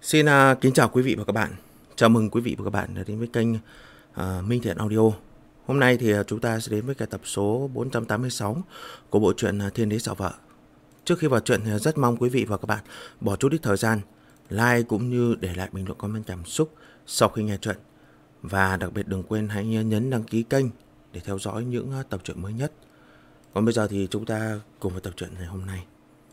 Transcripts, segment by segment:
Xin kính chào quý vị và các bạn. Chào mừng quý vị và các bạn đã đến với kênh Minh Thiện Audio. Hôm nay thì chúng ta sẽ đến với cái tập số 486 của bộ truyện Thiên Đế Xảo Vợ. Trước khi vào truyện thì rất mong quý vị và các bạn bỏ chút ít thời gian like cũng như để lại bình luận comment cảm xúc sau khi nghe truyện. Và đặc biệt đừng quên hãy nhấn đăng ký kênh để theo dõi những tập truyện mới nhất. Còn bây giờ thì chúng ta cùng vào tập truyện ngày hôm nay.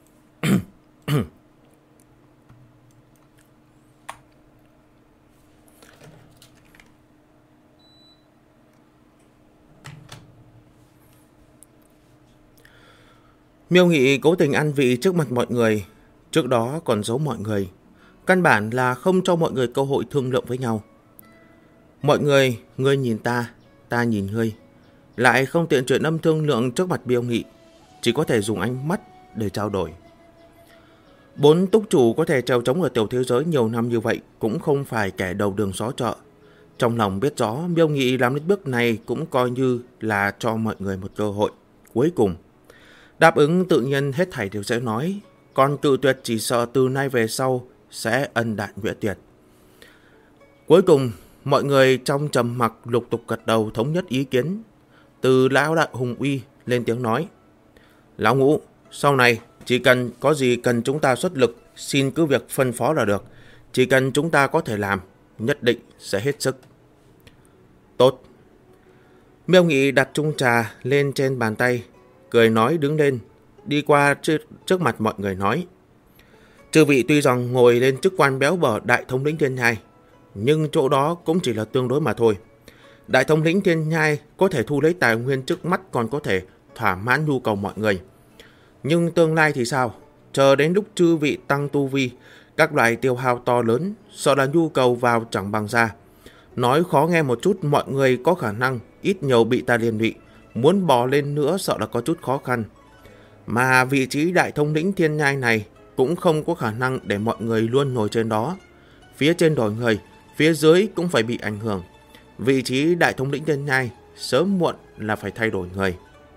Miêu Nghị cố tình ăn vị trước mặt mọi người, trước đó còn giấu mọi người. Căn bản là không cho mọi người cơ hội thương lượng với nhau. Mọi người, ngươi nhìn ta nhìn ngươi. Lại không tiện chuyện âm thương lượng trước mặt Miêu Nghị, chỉ có thể dùng ánh mắt để trao đổi. Bốn túc chủ có thể trèo trống ở tiểu thế giới nhiều năm như vậy cũng không phải kẻ đầu đường xó chợ. Trong lòng biết rõ Miêu Nghị làm đến bước này cũng coi như là cho mọi người một cơ hội. Cuối cùng đáp ứng tự nhiên hết thảy đều sẽ nói, còn cự tuyệt chỉ sợ từ nay về sau sẽ ân đạn nghĩa tuyệt. Cuối cùng, mọi người trong trầm mặc lục tục gật đầu thống nhất ý kiến. Từ lão đại Hùng Uy lên tiếng nói, lão Ngũ, sau này chỉ cần có gì cần chúng ta xuất lực, xin cứ việc phân phó là được. Chỉ cần chúng ta có thể làm, nhất định sẽ hết sức. Tốt. Miêu Nghị đặt chung trà lên trên bàn tay, cười nói đứng lên, đi qua trước mặt mọi người nói, chư vị tuy rằng ngồi lên chức quan béo bở đại thống lĩnh Thiên Nhai, nhưng chỗ đó cũng chỉ là tương đối mà thôi. Đại thống lĩnh Thiên Nhai có thể thu lấy tài nguyên trước mắt, còn có thể thỏa mãn nhu cầu mọi người. Nhưng tương lai thì sao? Chờ đến lúc chư vị tăng tu vi, các loại tiêu hao to lớn, sợ là nhu cầu vào chẳng bằng ra. Nói khó nghe một chút, mọi người có khả năng ít nhiều bị ta liên lụy, muốn bò lên nữa sợ là có chút khó khăn. Mà vị trí đại thống lĩnh Thiên Nhai này cũng không có khả năng để mọi người luôn ngồi trên đó. Phía trên đổi người, phía dưới cũng phải bị ảnh hưởng. Vị trí đại thống lĩnh Thiên Nhai sớm muộn là phải thay đổi người.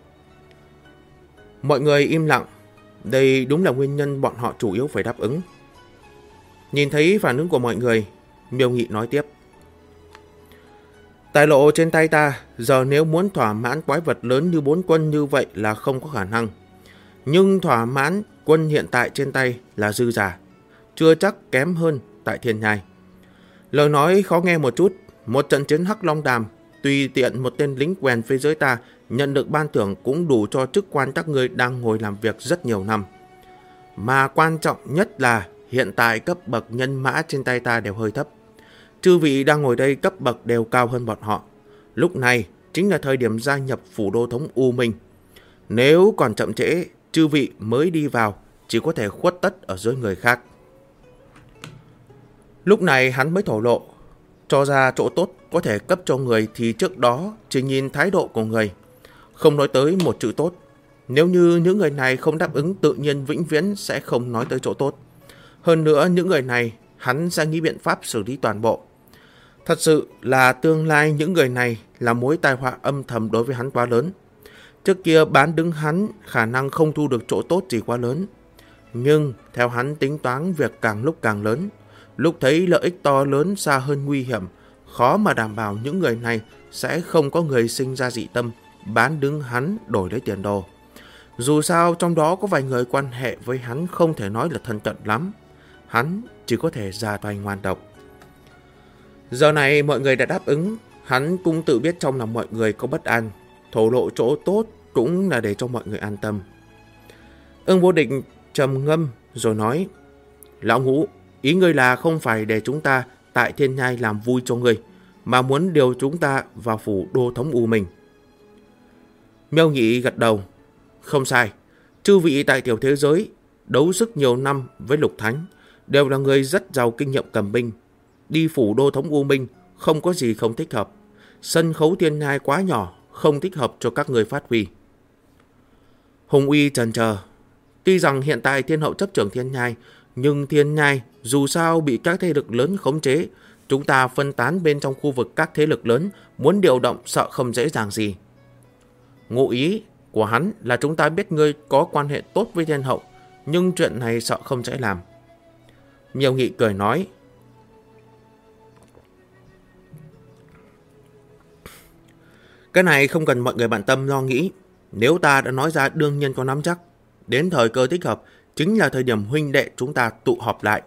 Mọi người im lặng. Đây đúng là nguyên nhân bọn họ chủ yếu phải đáp ứng. Nhìn thấy phản ứng của mọi người, Miêu Nghị nói tiếp, tài lộ trên tay ta, giờ nếu muốn thỏa mãn quái vật lớn như 4 quân như vậy là không có khả năng. Nhưng thỏa mãn quân hiện tại trên tay là dư giả, chưa chắc kém hơn tại Thiên Nhai. Lời nói khó nghe một chút, một trận chiến Hắc Long Đàm, tùy tiện một tên lính quèn phía dưới ta nhận được ban thưởng cũng đủ cho chức quan các ngươi đang ngồi làm việc rất nhiều năm. Mà quan trọng nhất là hiện tại cấp bậc nhân mã trên tay ta đều hơi thấp. Chư vị đang ngồi đây cấp bậc đều cao hơn bọn họ. Lúc này chính là thời điểm gia nhập phủ đô thống U Minh. Nếu còn chậm trễ, chư vị mới đi vào chỉ có thể khuất tất ở dưới người khác. Lúc này hắn mới thổ lộ, cho ra chỗ tốt có thể cấp cho người thì trước đó chỉ nhìn thái độ của người, không nói tới một chữ tốt. Nếu như những người này không đáp ứng, tự nhiên vĩnh viễn sẽ không nói tới chỗ tốt. Hơn nữa những người này hắn sẽ nghĩ biện pháp xử lý toàn bộ. Thật sự là tương lai những người này là mối tai họa âm thầm đối với hắn quá lớn. Trước kia bán đứng hắn khả năng không thu được chỗ tốt gì quá lớn. Nhưng theo hắn tính toán việc càng lúc càng lớn, lúc thấy lợi ích to lớn xa hơn nguy hiểm, khó mà đảm bảo những người này sẽ không có người sinh ra dị tâm, bán đứng hắn đổi lấy tiền đồ. Dù sao trong đó có vài người quan hệ với hắn không thể nói là thân cận lắm. Hắn chỉ có thể ra tay ngoan độc. Giờ này mọi người đã đáp ứng, hắn cũng tự biết trong lòng mọi người có bất an, thổ lộ chỗ tốt cũng là để cho mọi người an tâm. Ưng Vô Địch trầm ngâm rồi nói, lão Ngũ, ý ngươi là không phải để chúng ta tại Thiên Nhai làm vui cho ngươi, mà muốn điều chúng ta vào phủ đô thống U Minh. Miêu Nghị gật đầu, không sai, chư vị tại tiểu thế giới đấu sức nhiều năm với Lục Thánh, đều là người rất giàu kinh nghiệm cầm binh. Đi phủ đô thống U Minh không có gì không thích hợp. Sân khấu Thiên Nhai quá nhỏ, không thích hợp cho các người phát huy. Hùng Uy chần chờ. Tuy rằng hiện tại Thiên Hậu chấp trưởng Thiên Nhai, nhưng Thiên Nhai dù sao bị các thế lực lớn khống chế. Chúng ta phân tán bên trong khu vực các thế lực lớn, muốn điều động sợ không dễ dàng gì. Ngụ ý của hắn là chúng ta biết ngươi có quan hệ tốt với Thiên Hậu, nhưng chuyện này sợ không dễ làm. Miêu Nghị cười nói, Cái này không cần mọi người bận tâm lo nghĩ. Nếu ta đã nói ra đương nhiên có nắm chắc. Đến thời cơ thích hợp chính là thời điểm huynh đệ chúng ta tụ họp lại.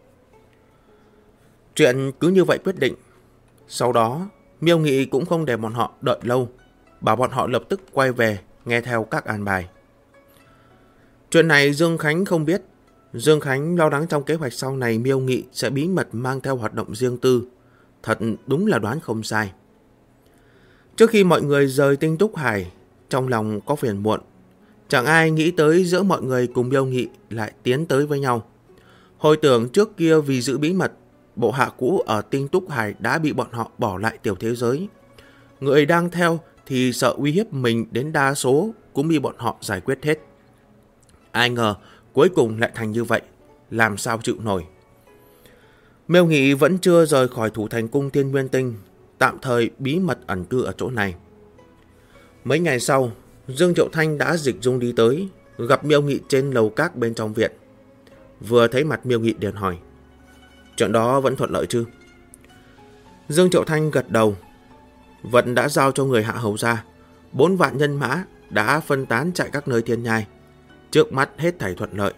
Chuyện cứ như vậy quyết định. Sau đó, Miêu Nghị cũng không để bọn họ đợi lâu, bảo bọn họ lập tức quay về nghe theo các an bài. Chuyện này Dương Khánh không biết. Dương Khánh lo lắng trong kế hoạch sau này Miêu Nghị sẽ bí mật mang theo hoạt động riêng tư. Thật đúng là đoán không sai. Trước khi mọi người rời Tinh Túc Hải, trong lòng có phiền muộn. Chẳng ai nghĩ tới giữa mọi người cùng Miêu Nghị lại tiến tới với nhau. Hồi tưởng trước kia vì giữ bí mật, bộ hạ cũ ở Tinh Túc Hải đã bị bọn họ bỏ lại tiểu thế giới. Người đang theo thì sợ uy hiếp mình đến đa số cũng bị bọn họ giải quyết hết. Ai ngờ cuối cùng lại thành như vậy, làm sao chịu nổi. Miêu Nghị vẫn chưa rời khỏi thủ thành cung Thiên Nguyên Tinh, tạm thời bí mật ẩn cư ở chỗ này. Mấy ngày sau, Dương Triệu Thanh đã dịch dung đi tới, gặp Miêu Nghị trên lầu các bên trong viện. Vừa thấy mặt Miêu Nghị liền hỏi: chuyện đó vẫn thuận lợi chứ? Dương Triệu Thanh gật đầu. Vận đã giao cho người hạ hầu ra, 4 vạn nhân mã đã phân tán chạy các nơi thiên nhai. Trước mắt hết thảy thuận lợi.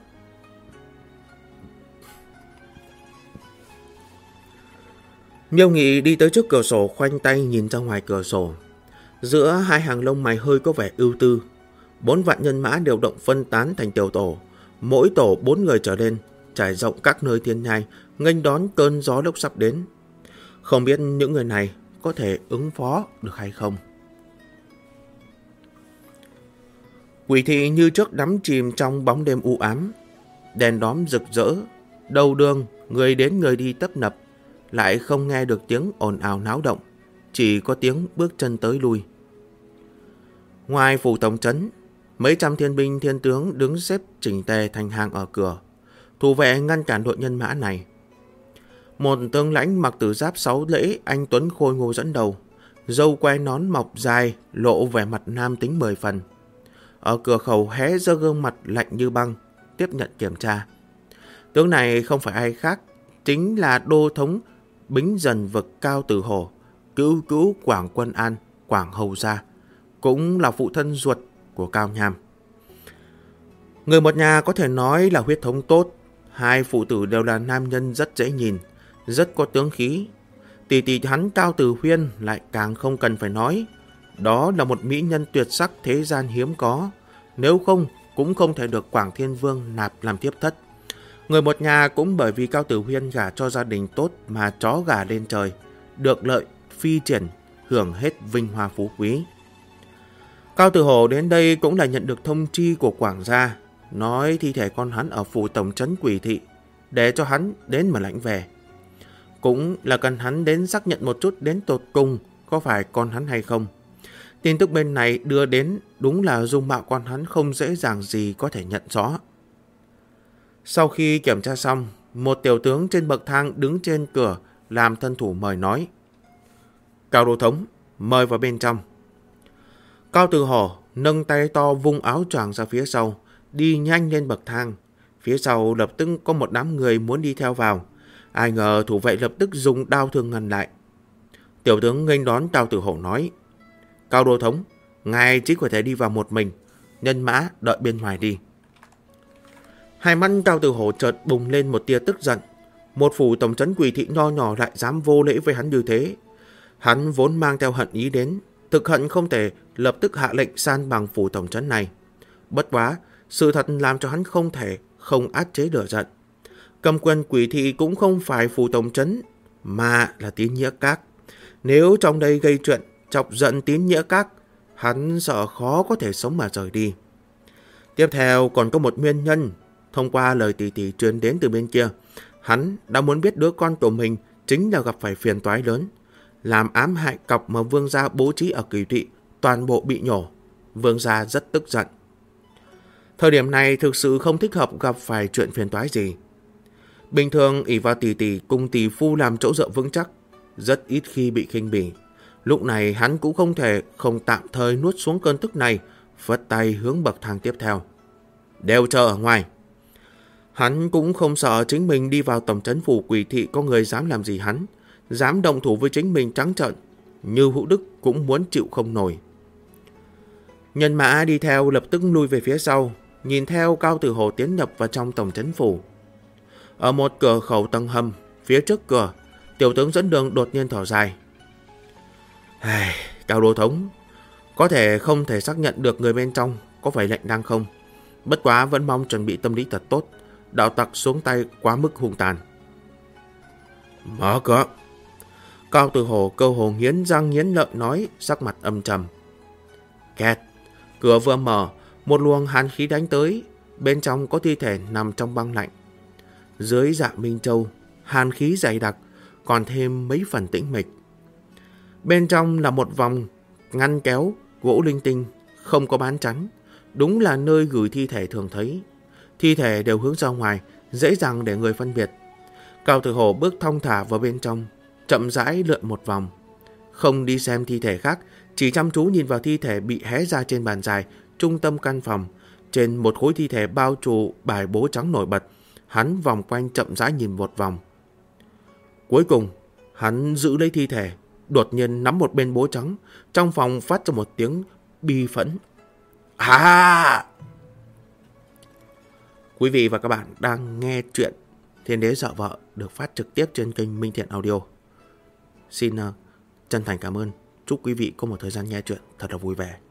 Miêu Nghị đi tới trước cửa sổ, khoanh tay nhìn ra ngoài cửa sổ. Giữa hai hàng lông mày hơi có vẻ ưu tư. 4 vạn nhân mã điều động phân tán thành tiểu tổ, mỗi tổ 4 người trở lên, trải rộng các nơi thiên nhai, nghênh đón cơn gió lốc sắp đến. Không biết những người này có thể ứng phó được hay không. Quỷ thị như trước đắm chìm trong bóng đêm u ám. Đèn đóm rực rỡ, đầu đường người đến người đi tấp nập, lại không nghe được tiếng ồn ào náo động, chỉ có tiếng bước chân tới lui. Ngoài phủ tổng trấn, mấy trăm thiên binh thiên tướng đứng xếp chỉnh tề thành hàng ở cửa, thủ vệ ngăn cản đội nhân mã này. Một tướng lãnh mặc tử giáp 6 lễ anh tuấn khôi ngô dẫn đầu, râu quai nón mọc dài lộ vẻ mặt nam tính 10 phần. Ở cửa khẩu hé ra gương mặt lạnh như băng, tiếp nhận kiểm tra. Tướng này không phải ai khác, chính là đô thống Bính Dần Vực Cao Tử Hổ, cứu cứu Quảng Quân An, Quảng Hầu Gia, cũng là phụ thân ruột của Cao Nham. Người một nhà có thể nói là huyết thống tốt. Hai phụ tử đều là nam nhân rất dễ nhìn, rất có tướng khí. Tỷ tỷ hắn Cao Tử Huyên lại càng không cần phải nói. Đó là một mỹ nhân tuyệt sắc thế gian hiếm có, nếu không cũng không thể được Quảng Thiên Vương nạp làm thiếp thất. Người một nhà cũng bởi vì Cao Tử Huyên gả cho gia đình tốt mà chó gà lên trời, được lợi phi triển, hưởng hết vinh hoa phú quý. Cao Tử Hổ đến đây cũng là nhận được thông chi của Quảng gia, nói thi thể con hắn ở phủ tổng trấn Quỷ thị, để cho hắn đến mà lãnh về. Cũng là cần hắn đến xác nhận một chút đến tột cùng có phải con hắn hay không. Tin tức bên này đưa đến đúng là dung mạo con hắn không dễ dàng gì có thể nhận rõ. Sau khi kiểm tra xong, một tiểu tướng trên bậc thang đứng trên cửa làm thân thủ mời nói: Cao đô thống, mời vào bên trong. Cao Tử Hổ nâng tay to vung áo choàng ra phía sau, đi nhanh lên bậc thang. Phía sau lập tức có một đám người muốn đi theo vào. Ai ngờ thủ vệ lập tức dùng đao thương ngăn lại. Tiểu tướng nghênh đón Cao Tử Hổ nói: Cao đô thống, ngài chỉ có thể đi vào một mình, nhân mã đợi bên ngoài đi. Hai mắt Cao Tử Hổ chợt bùng lên một tia tức giận. Một phủ tổng trấn Quỷ thị nho nhỏ lại dám vô lễ với hắn như thế. Hắn vốn mang theo hận ý đến, thực hận không thể lập tức hạ lệnh san bằng phủ tổng trấn này. Bất quá, sự thật làm cho hắn không thể không át chế lửa giận. Cầm quyền Quỷ thị cũng không phải phủ tổng trấn, mà là Tín Nghĩa Các. Nếu trong đây gây chuyện, chọc giận Tín Nghĩa Các, hắn sợ khó có thể sống mà rời đi. Tiếp theo còn có một nguyên nhân. Thông qua lời tỷ tỷ truyền đến từ bên kia, hắn đã muốn biết đứa con của mình chính là gặp phải phiền toái lớn. Làm ám hại cọc mà vương gia bố trí ở Kỳ thị toàn bộ bị nhổ. Vương gia rất tức giận. Thời điểm này thực sự không thích hợp gặp phải chuyện phiền toái gì. Bình thường ỷ vào tỷ tỷ cùng tỷ phu làm chỗ dựa vững chắc, rất ít khi bị khinh bỉ. Lúc này hắn cũng không thể không tạm thời nuốt xuống cơn tức này, phất tay hướng bậc thang tiếp theo. Đều chờ ở ngoài. Hắn cũng không sợ chính mình đi vào tổng trấn phủ Quỷ thị có người dám làm gì hắn, dám động thủ với chính mình trắng trợn. Như Hữu Đức cũng muốn chịu không nổi. Nhân mã đi theo lập tức lui về phía sau, nhìn theo Cao Tử Hồ tiến nhập vào trong tổng trấn phủ. Ở một cửa khẩu tầng hầm, phía trước cửa, tiểu tướng dẫn đường đột nhiên thở dài. Cao đô thống, có thể không thể xác nhận được người bên trong có phải lệnh đang không. Bất quá vẫn mong chuẩn bị tâm lý thật tốt, đạo tặc xuống tay quá mức hung tàn. Mở cửa. Cao Tử Hồ cơ hồ nghiến răng nghiến lợi nói, sắc mặt âm trầm. Kẹt. Cửa vừa mở, một luồng hàn khí đánh tới, bên trong có thi thể nằm trong băng lạnh. Dưới Dạ Minh Châu, hàn khí dày đặc, còn thêm mấy phần tĩnh mịch. Bên trong là một vòng ngăn kéo, gỗ linh tinh, không có bán chắn. Đúng là nơi gửi thi thể thường thấy. Thi thể đều hướng ra ngoài, dễ dàng để người phân biệt. Cao Tử Hồ bước thong thả vào bên trong, chậm rãi lượn một vòng. Không đi xem thi thể khác, chỉ chăm chú nhìn vào thi thể bị hé ra trên bàn dài, trung tâm căn phòng. Trên một khối thi thể bao trùm bài bố trắng nổi bật, hắn vòng quanh chậm rãi nhìn một vòng. Cuối cùng, hắn giữ lấy thi thể, đột nhiên nắm một bên bố trắng, trong phòng phát ra một tiếng bi phẫn. Quý vị và các bạn đang nghe chuyện Thiên Đế Sợ Vợ được phát trực tiếp trên kênh Minh Thiện Audio. Xin chân thành cảm ơn. Chúc quý vị có một thời gian nghe chuyện thật là vui vẻ.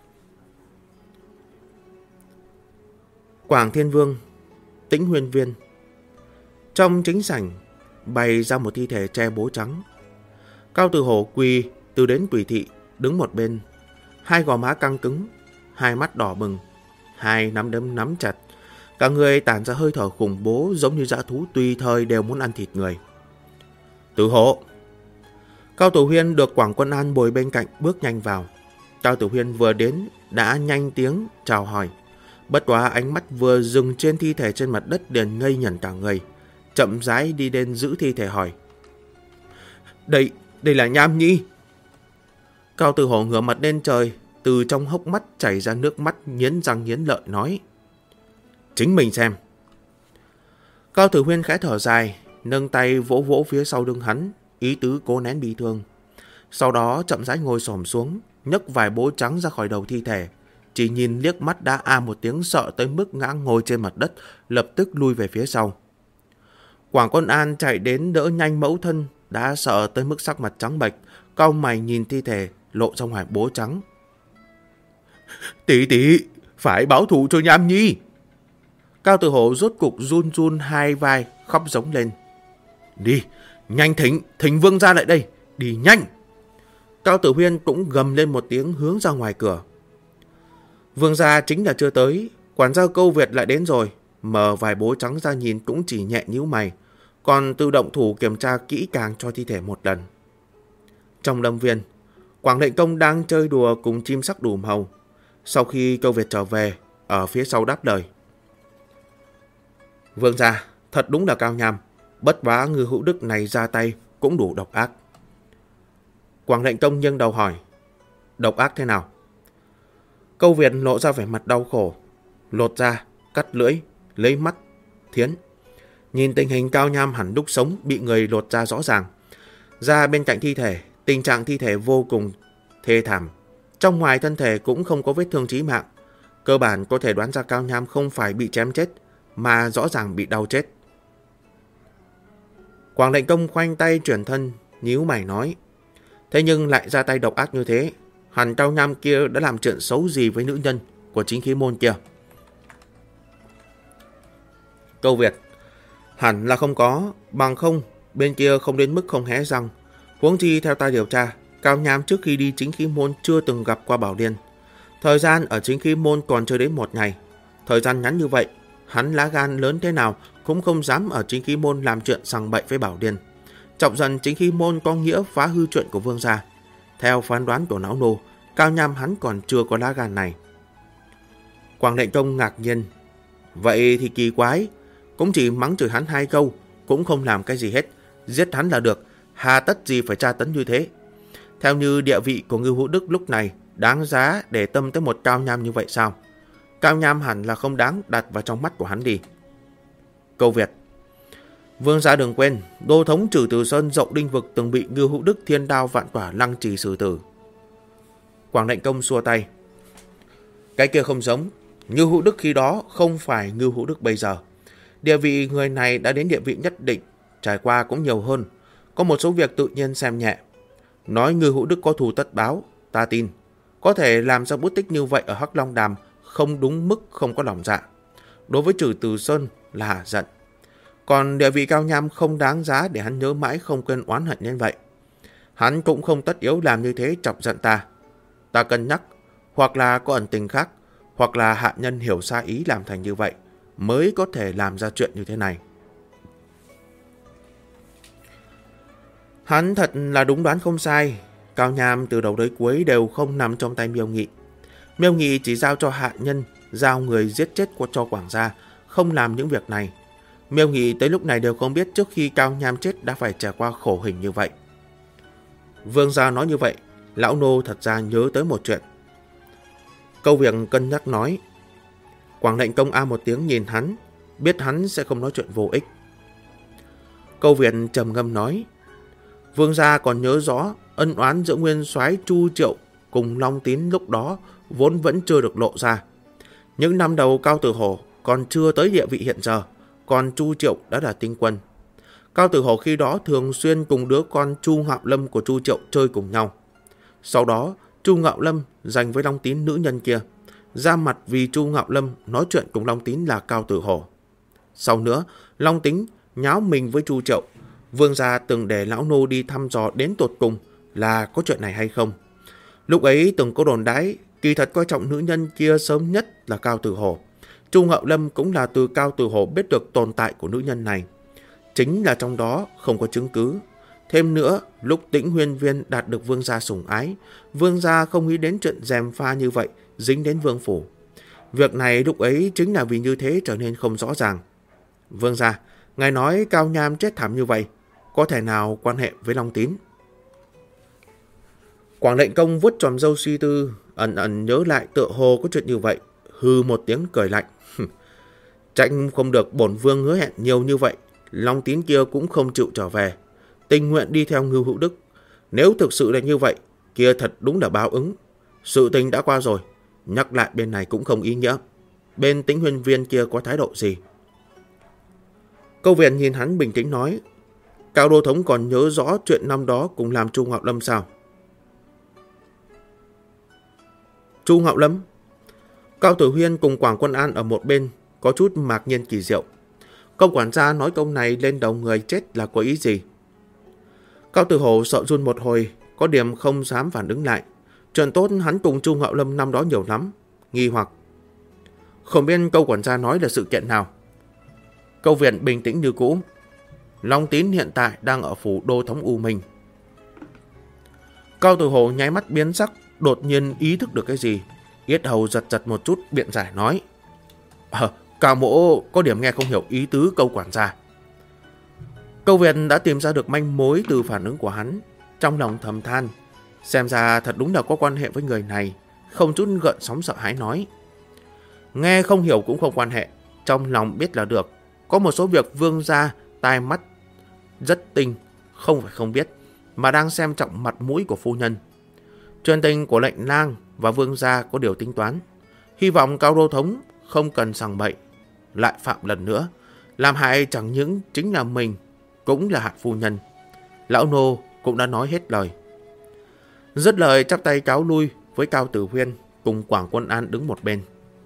Quảng Thiên Vương, Tĩnh Huyên Viên. Trong chính sảnh bày ra một thi thể che bố trắng. Cao Tử Hồ quỳ từ đến quỷ thị, đứng một bên, hai gò má căng cứng, hai mắt đỏ bừng, hai nắm đấm nắm chặt, cả người tản ra hơi thở khủng bố, giống như dã thú tùy thời đều muốn ăn thịt người. Tử Hồ. Cao Tử Huyên được Quảng Quân An bồi bên cạnh bước nhanh vào. Cao Tử Huyên vừa đến đã nhanh tiếng chào hỏi, bất quá ánh mắt vừa dừng trên thi thể trên mặt đất liền ngây ngẩn cả người, chậm rãi đi đến giữ thi thể hỏi. Đây là Nham Nhi. Cao Tử Hồ ngửa mặt lên trời, từ trong hốc mắt chảy ra nước mắt, nghiến răng nghiến lợi nói. Chính mình xem. Cao Tử Huyên khẽ thở dài, nâng tay vỗ vỗ phía sau lưng hắn, ý tứ cố nén bi thương. Sau đó chậm rãi ngồi xổm xuống, nhấc vài bố trắng ra khỏi đầu thi thể, chỉ nhìn liếc mắt đã một tiếng, sợ tới mức ngã ngồi trên mặt đất, lập tức lui về phía sau. Quảng Quân An chạy đến đỡ nhanh mẫu thân, đã sợ tới mức sắc mặt trắng bệch, cau mày nhìn thi thể lộ ra ngoài bố trắng. Tỷ, phải báo thù cho Nham Nhi. Cao Tử Hồ rốt cục run run hai vai, khóc giống lên. Đi, nhanh thỉnh vương ra lại đây, đi nhanh. Cao Tử Huyên cũng gầm lên một tiếng hướng ra ngoài cửa. Vương gia chính là chưa tới, quản gia Câu Việt lại đến rồi, mở vài bố trắng ra nhìn cũng chỉ nhẹ nhíu mày, còn tự động thủ kiểm tra kỹ càng cho thi thể một lần. Trong lâm viên, Quảng Lệnh Công đang chơi đùa cùng chim sắc đủ màu. Sau khi Câu Việt trở về, ở phía sau đáp lời. Vương gia, thật đúng là cao nham, bất quá Ngư Hữu Đức này ra tay cũng đủ độc ác. Quảng Lệnh Công nghiêng đầu hỏi. Độc ác thế nào? Câu Việt lộ ra vẻ mặt đau khổ, lột da, cắt lưỡi, lấy mắt, thiến. Nhìn tình hình cao nham hẳn đúc sống bị người lột da rõ ràng. Ra bên cạnh thi thể, tình trạng thi thể vô cùng thê thảm. Trong ngoài thân thể cũng không có vết thương chí mạng. Cơ bản có thể đoán ra cao nham không phải bị chém chết, mà rõ ràng bị đau chết. Quảng Lệnh Công khoanh tay chuyển thân, nhíu mày nói. Thế nhưng lại ra tay độc ác như thế, hẳn cao nham kia đã làm chuyện xấu gì với nữ nhân của chính khí môn kia? Câu Việt. Hẳn là không có, bằng không bên kia không đến mức không hé răng. Huống chi theo ta điều tra, Cao Nham trước khi đi chính khí môn chưa từng gặp qua Bảo Điên. Thời gian ở chính khí môn còn chưa đến một ngày. Thời gian ngắn như vậy, hắn lá gan lớn thế nào cũng không dám ở chính khí môn làm chuyện sằng bậy với Bảo Điên. Trọng dần chính khí môn có nghĩa phá hư chuyện của vương gia. Theo phán đoán của não nô, Cao Nham hắn còn chưa có lá gan này. Quảng Lệnh Công ngạc nhiên. Vậy thì kỳ quái, cũng chỉ mắng chửi hắn 2 câu, cũng không làm cái gì hết, giết hắn là được, hà tất gì phải tra tấn như thế. Theo như địa vị của Ngư Hữu Đức lúc này, đáng giá để tâm tới một Cao Nham như vậy sao? Cao Nham hẳn là không đáng đặt vào trong mắt của hắn đi. Câu Việt. Vương gia đừng quên, đô thống Trử Từ Sơn Dậu Đinh Vực từng bị Ngưu Hữu Đức thiên đao vạn tỏa lăng trì xử tử. Quảng Lệnh Công xua tay. Cái kia không giống. Ngưu Hữu Đức khi đó không phải Ngưu Hữu Đức bây giờ. Địa vị người này đã đến địa vị nhất định, trải qua cũng nhiều hơn. Có một số việc tự nhiên xem nhẹ. Nói Ngưu Hữu Đức có thù tất báo, ta tin. Có thể làm ra bút tích như vậy ở Hắc Long Đàm không đúng mức, không có lòng dạ. Đối với Trử Từ Sơn là hả giận. Còn địa vị Cao Nham không đáng giá để hắn nhớ mãi không quên oán hận như vậy. Hắn cũng không tất yếu làm như thế chọc giận ta. Ta cân nhắc, hoặc là có ẩn tình khác, hoặc là hạ nhân hiểu sai ý làm thành như vậy, mới có thể làm ra chuyện như thế này. Hắn thật là đúng đoán không sai. Cao Nham từ đầu tới cuối đều không nằm trong tay Miêu Nghị. Miêu Nghị chỉ giao cho hạ nhân, giao người giết chết cho Quảng gia, không làm những việc này. Miêu Nghị tới lúc này đều không biết trước khi Cao Nham chết đã phải trải qua khổ hình như vậy. Vương gia nói như vậy, lão nô thật ra nhớ tới một chuyện. Câu việc cân nhắc nói. Quảng Lệnh Công a một tiếng nhìn hắn, biết hắn sẽ không nói chuyện vô ích. Câu Việt trầm ngâm nói. Vương gia còn nhớ rõ ân oán giữa nguyên soái Chu Triệu cùng Long Tín lúc đó vốn vẫn chưa được lộ ra. Những năm đầu Cao Tử Hổ còn chưa tới địa vị hiện giờ, còn Chu Triệu đã là tinh quân. Cao Tử Hổ khi đó thường xuyên cùng đứa con Chu Ngạo Lâm của Chu Triệu chơi cùng nhau. Sau đó, Chu Ngạo Lâm giành với Long Tín nữ nhân kia, ra mặt vì Chu Ngạo Lâm nói chuyện cùng Long Tín là Cao Tử Hổ. Sau nữa, Long Tín nháo mình với Chu Triệu. Vương gia từng để lão nô đi thăm dò đến tột cùng là có chuyện này hay không. Lúc ấy từng có đồn đãi, kỳ thật coi trọng nữ nhân kia sớm nhất là Cao Tử Hổ. Chu Ngạo Lâm cũng là từ Cao Tử Hổ biết được tồn tại của nữ nhân này. Chính là trong đó không có chứng cứ. Thêm nữa, lúc Tĩnh Huyên Viên đạt được vương gia sủng ái, vương gia không nghĩ đến chuyện gièm pha như vậy, dính đến vương phủ. Việc này lúc ấy chính là vì như thế trở nên không rõ ràng. Vương gia, ngài nói Cao Nham chết thảm như vậy, có thể nào quan hệ với Long Tín? Quảng Lệnh Công vuốt tròm râu suy tư, ẩn ẩn nhớ lại tựa hồ có chuyện như vậy, hừ một tiếng cười lạnh. Trách không được bổn vương hứa hẹn nhiều như vậy, Long Tín kia cũng không chịu trở về, tình nguyện đi theo Ngưu Hữu Đức. Nếu thực sự là như vậy, kia thật đúng là báo ứng. Sự tình đã qua rồi, nhắc lại bên này cũng không ý nghĩa. Bên Tĩnh Huyên Viên kia có thái độ gì? Câu Viện nhìn hắn bình tĩnh nói. Cao đô thống còn nhớ rõ chuyện năm đó cùng làm Chu Ngạo Lâm sao? Chu Ngạo Lâm? Cao Tử Huyên cùng Quảng Quân An ở một bên có chút mạc nhiên kỳ diệu. Công quản gia nói câu này lên đầu người chết là có ý gì? Cao Tử Hổ sợ run một hồi, có điểm không dám phản ứng lại. Chuyện tốt hắn cùng Chu Ngạo Lâm năm đó nhiều lắm, nghi hoặc. Không biết câu quản gia nói là sự kiện nào. Câu Viện bình tĩnh như cũ. Long Tín hiện tại đang ở phủ đô thống U Minh. Cao Tử Hổ nháy mắt biến sắc, đột nhiên ý thức được cái gì. Yết hầu giật giật một chút, biện giải nói. Cao mỗ có điểm nghe không hiểu ý tứ câu quản gia. Câu Việt đã tìm ra được manh mối từ phản ứng của hắn, trong lòng thầm than. Xem ra thật đúng là có quan hệ với người này, không chút gợn sóng sợ hãi nói. Nghe không hiểu cũng không quan hệ, trong lòng biết là được. Có một số việc vương gia tai mắt rất tinh, không phải không biết, mà đang xem trọng mặt mũi của phu nhân. Truyền tình của lệnh lang và vương gia có điều tính toán. Hy vọng Cao đô thống không cần sằng bậy, lại phạm lần nữa, làm hại chẳng những chính là mình, cũng là hại phu nhân. Lão nô cũng đã nói hết lời. Dứt lời chắp tay cáo lui với Cao Tử Huyên cùng Quảng Quân An đứng một bên.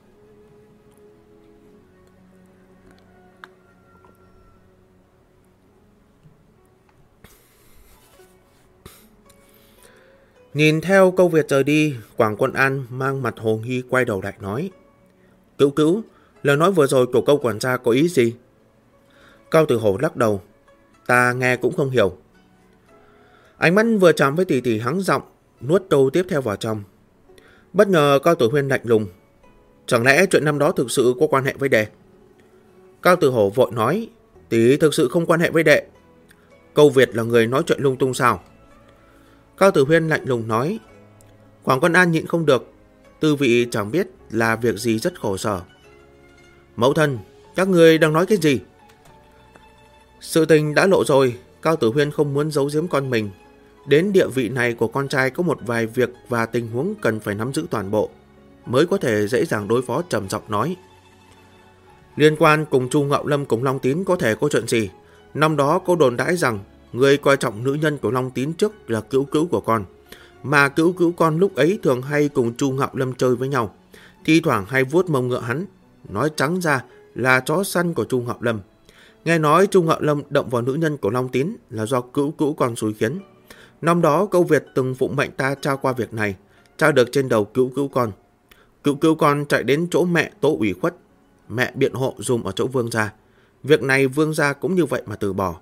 Nhìn theo Câu Việt rời đi, Quảng Quân An mang mặt hồ nghi quay đầu lại nói. Cữu cữu, lời nói vừa rồi của câu quản gia có ý gì? Cao Tử Hổ lắc đầu. Ta nghe cũng không hiểu. Ánh mắt vừa chạm với tỷ tỷ hắng giọng, nuốt câu tiếp theo vào trong. Bất ngờ Cao Tử Huyên lạnh lùng. Chẳng lẽ chuyện năm đó thực sự có quan hệ với đệ? Cao Tử Hổ vội nói. Tỷ thực sự không quan hệ với đệ. Câu Việt là người nói chuyện lung tung sao? Cao Tử Huyên lạnh lùng nói. Quảng Quân An nhịn không được. Tư vị chẳng biết là việc gì rất khổ sở. Mẫu thân, các người đang nói cái gì? Sự tình đã lộ rồi, Cao Tử Huyên không muốn giấu giếm con mình. Đến địa vị này của con trai có một vài việc và tình huống cần phải nắm giữ toàn bộ, mới có thể dễ dàng đối phó. Trầm giọng nói. Liên quan cùng Chu Ngạo Lâm cùng Long Tín có thể có chuyện gì? Năm đó cô đồn đãi rằng người coi trọng nữ nhân của Long Tín trước là cứu cứu của con, mà cứu cứu con lúc ấy thường hay cùng Chu Ngạo Lâm chơi với nhau, thi thoảng hay vuốt mông ngựa hắn, nói trắng ra là chó săn của Chu Ngạo Lâm. Nghe nói Chu Ngạo Lâm động vào nữ nhân của Long Tín là do cứu cứu con xúi khiến. Năm đó Câu Việt từng phụng mệnh ta trao qua việc này, trao được trên đầu cứu cứu con. Cứu cứu con chạy đến chỗ mẹ tố ủy khuất, mẹ biện hộ dùm ở chỗ Vương gia. Việc này Vương gia cũng như vậy mà từ bỏ.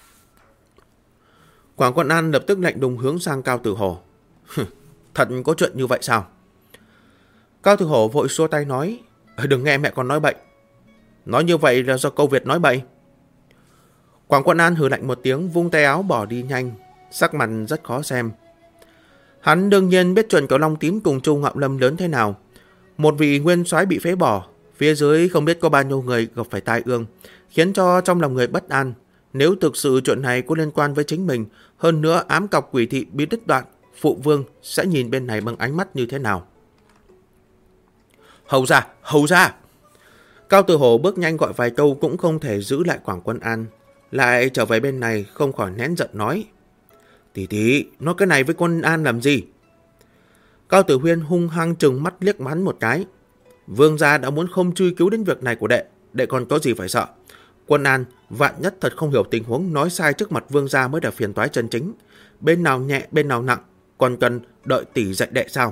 Quảng Quân An lập tức lạnh lùng hướng sang Cao Tử Hổ. Thật có chuyện như vậy sao? Cao Tử Hổ vội xua tay nói, đừng nghe mẹ con nói bậy. Nói như vậy là do Câu Việt nói bậy. Quảng Quân An hừ lạnh một tiếng, vung tay áo bỏ đi nhanh, sắc mặt rất khó xem. Hắn đương nhiên biết chuyện của Long Tín cùng Chu Ngạo Lâm lớn thế nào. Một vị nguyên soái bị phế bỏ, phía dưới không biết có bao nhiêu người gặp phải tai ương, khiến cho trong lòng người bất an. Nếu thực sự chuyện này có liên quan với chính mình, hơn nữa ám cọc quỷ thị bị đứt đoạn, phụ vương sẽ nhìn bên này bằng ánh mắt như thế nào? Hầu ra, hầu ra! Cao Tử Hổ bước nhanh gọi vài câu cũng không thể giữ lại Quảng Quân An, lại trở về bên này không khỏi nén giận nói. Tỷ tỷ, nói cái này với Quân An làm gì? Cao Tử Huyên hung hăng trừng mắt liếc hắn một cái. Vương gia đã muốn không truy cứu đến việc này của đệ còn có gì phải sợ. Quân An vạn nhất thật không hiểu tình huống, nói sai trước mặt vương gia mới là phiền toái chân chính. Bên nào nhẹ bên nào nặng, còn cần đợi tỷ dạy đệ sao?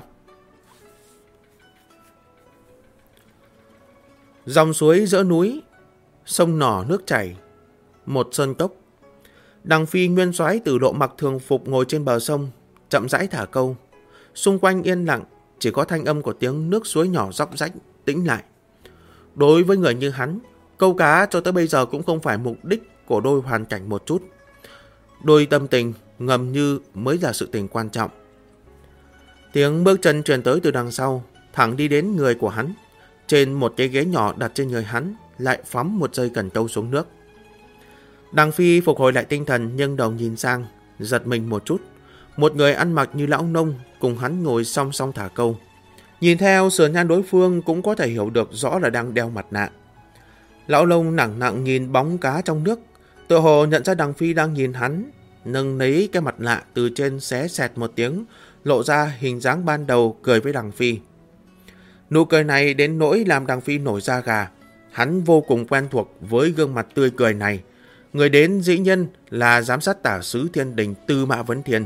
Dòng suối giữa núi, sông nỏ nước chảy, một sơn cốc. Đằng Phi nguyên soái Tử Lộ mặc thường phục ngồi trên bờ sông, chậm rãi thả câu. Xung quanh yên lặng, chỉ có thanh âm của tiếng nước suối nhỏ róc rách tĩnh lại. Đối với người như hắn, câu cá cho tới bây giờ cũng không phải mục đích của đôi hoàn cảnh một chút. Đôi tâm tình ngầm như mới là sự tình quan trọng. Tiếng bước chân truyền tới từ đằng sau, thẳng đi đến người của hắn. Trên một cái ghế nhỏ đặt trên người hắn lại phóng một dây cần câu xuống nước. Đằng Phi phục hồi lại tinh thần nhưng đầu nhìn sang, giật mình một chút. Một người ăn mặc như lão nông cùng hắn ngồi song song thả câu. Nhìn theo sườn nhan đối phương cũng có thể hiểu được rõ là đang đeo mặt nạ. Lão nông nặng nặng nhìn bóng cá trong nước, tựa hồ nhận ra Đằng Phi đang nhìn hắn, nâng lấy cái mặt nạ từ trên xé xẹt một tiếng, lộ ra hình dáng ban đầu cười với Đằng Phi. Nụ cười này đến nỗi làm Đằng Phi nổi da gà. Hắn vô cùng quen thuộc với gương mặt tươi cười này. Người đến dĩ nhiên là giám sát tả sứ Thiên Đình Tư Mã Vấn Thiên.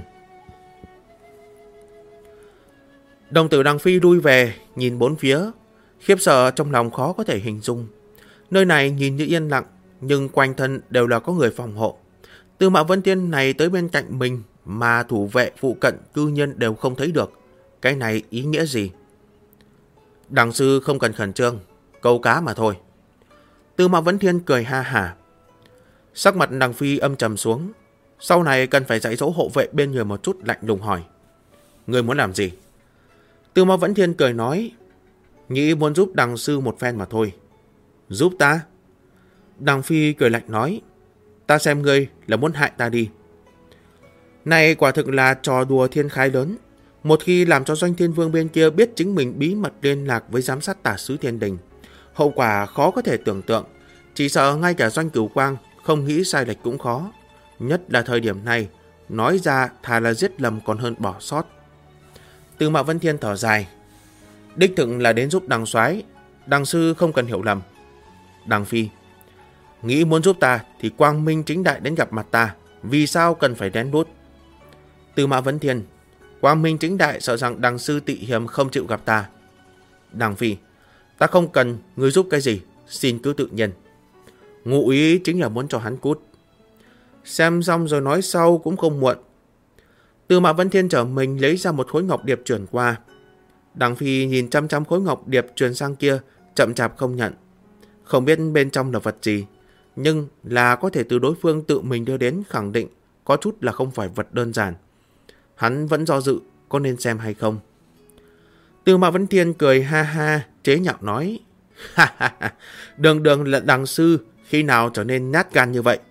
Đồng tử Đằng Phi lui về, nhìn bốn phía, khiếp sợ trong lòng khó có thể hình dung. Nơi này nhìn như yên lặng, nhưng quanh thân đều là có người phòng hộ. Tư Mã Vấn Thiên này tới bên cạnh mình mà thủ vệ phụ cận cư nhiên đều không thấy được. Cái này ý nghĩa gì? Đằng sư không cần khẩn trương, câu cá mà thôi. Tư Mã Vấn Thiên cười ha hả. Sắc mặt Đằng Phi âm trầm xuống. Sau này cần phải dạy dỗ hộ vệ bên người một chút, lạnh lùng hỏi. Ngươi muốn làm gì? Tư Mã Vấn Thiên cười nói. Nghĩ muốn giúp Đằng sư một phen mà thôi. Giúp ta? Đằng Phi cười lạnh nói. Ta xem ngươi là muốn hại ta đi. Này quả thực là trò đùa thiên khai lớn. Một khi làm cho Doanh Thiên Vương bên kia biết chính mình bí mật liên lạc với giám sát tả sứ Thiên Đình, hậu quả khó có thể tưởng tượng. Chỉ sợ ngay cả Doanh Cửu Quang không nghĩ sai lệch cũng khó. Nhất là thời điểm này, nói ra thà là giết lầm còn hơn bỏ sót. Tư Mã Vấn Thiên thở dài. Đích thực là đến giúp Đằng soái, Đằng sư không cần hiểu lầm. Đằng Phi, nghĩ muốn giúp ta thì quang minh chính đại đến gặp mặt ta, vì sao cần phải lén lút? Tư Mã Vấn Thiên, quang minh chính đại sợ rằng Đằng sư tị hiềm không chịu gặp ta. Đằng Phi, ta không cần ngươi giúp cái gì, xin cứ tự nhiên. Ngụ ý chính là muốn cho hắn cút. Xem xong rồi nói sau cũng không muộn. Tư Mã Vấn Thiên trở mình lấy ra một khối ngọc điệp chuyển qua. Đằng Phi nhìn chăm chăm khối ngọc điệp truyền sang kia, chậm chạp không nhận. Không biết bên trong là vật gì, nhưng là có thể từ đối phương tự mình đưa đến, khẳng định có chút là không phải vật đơn giản. Hắn vẫn do dự có nên xem hay không. Tư Mã Vấn Thiên cười ha ha, chế nhạo nói. Ha ha ha, đường đường là Đằng sư khi nào trở nên nhát gan như vậy?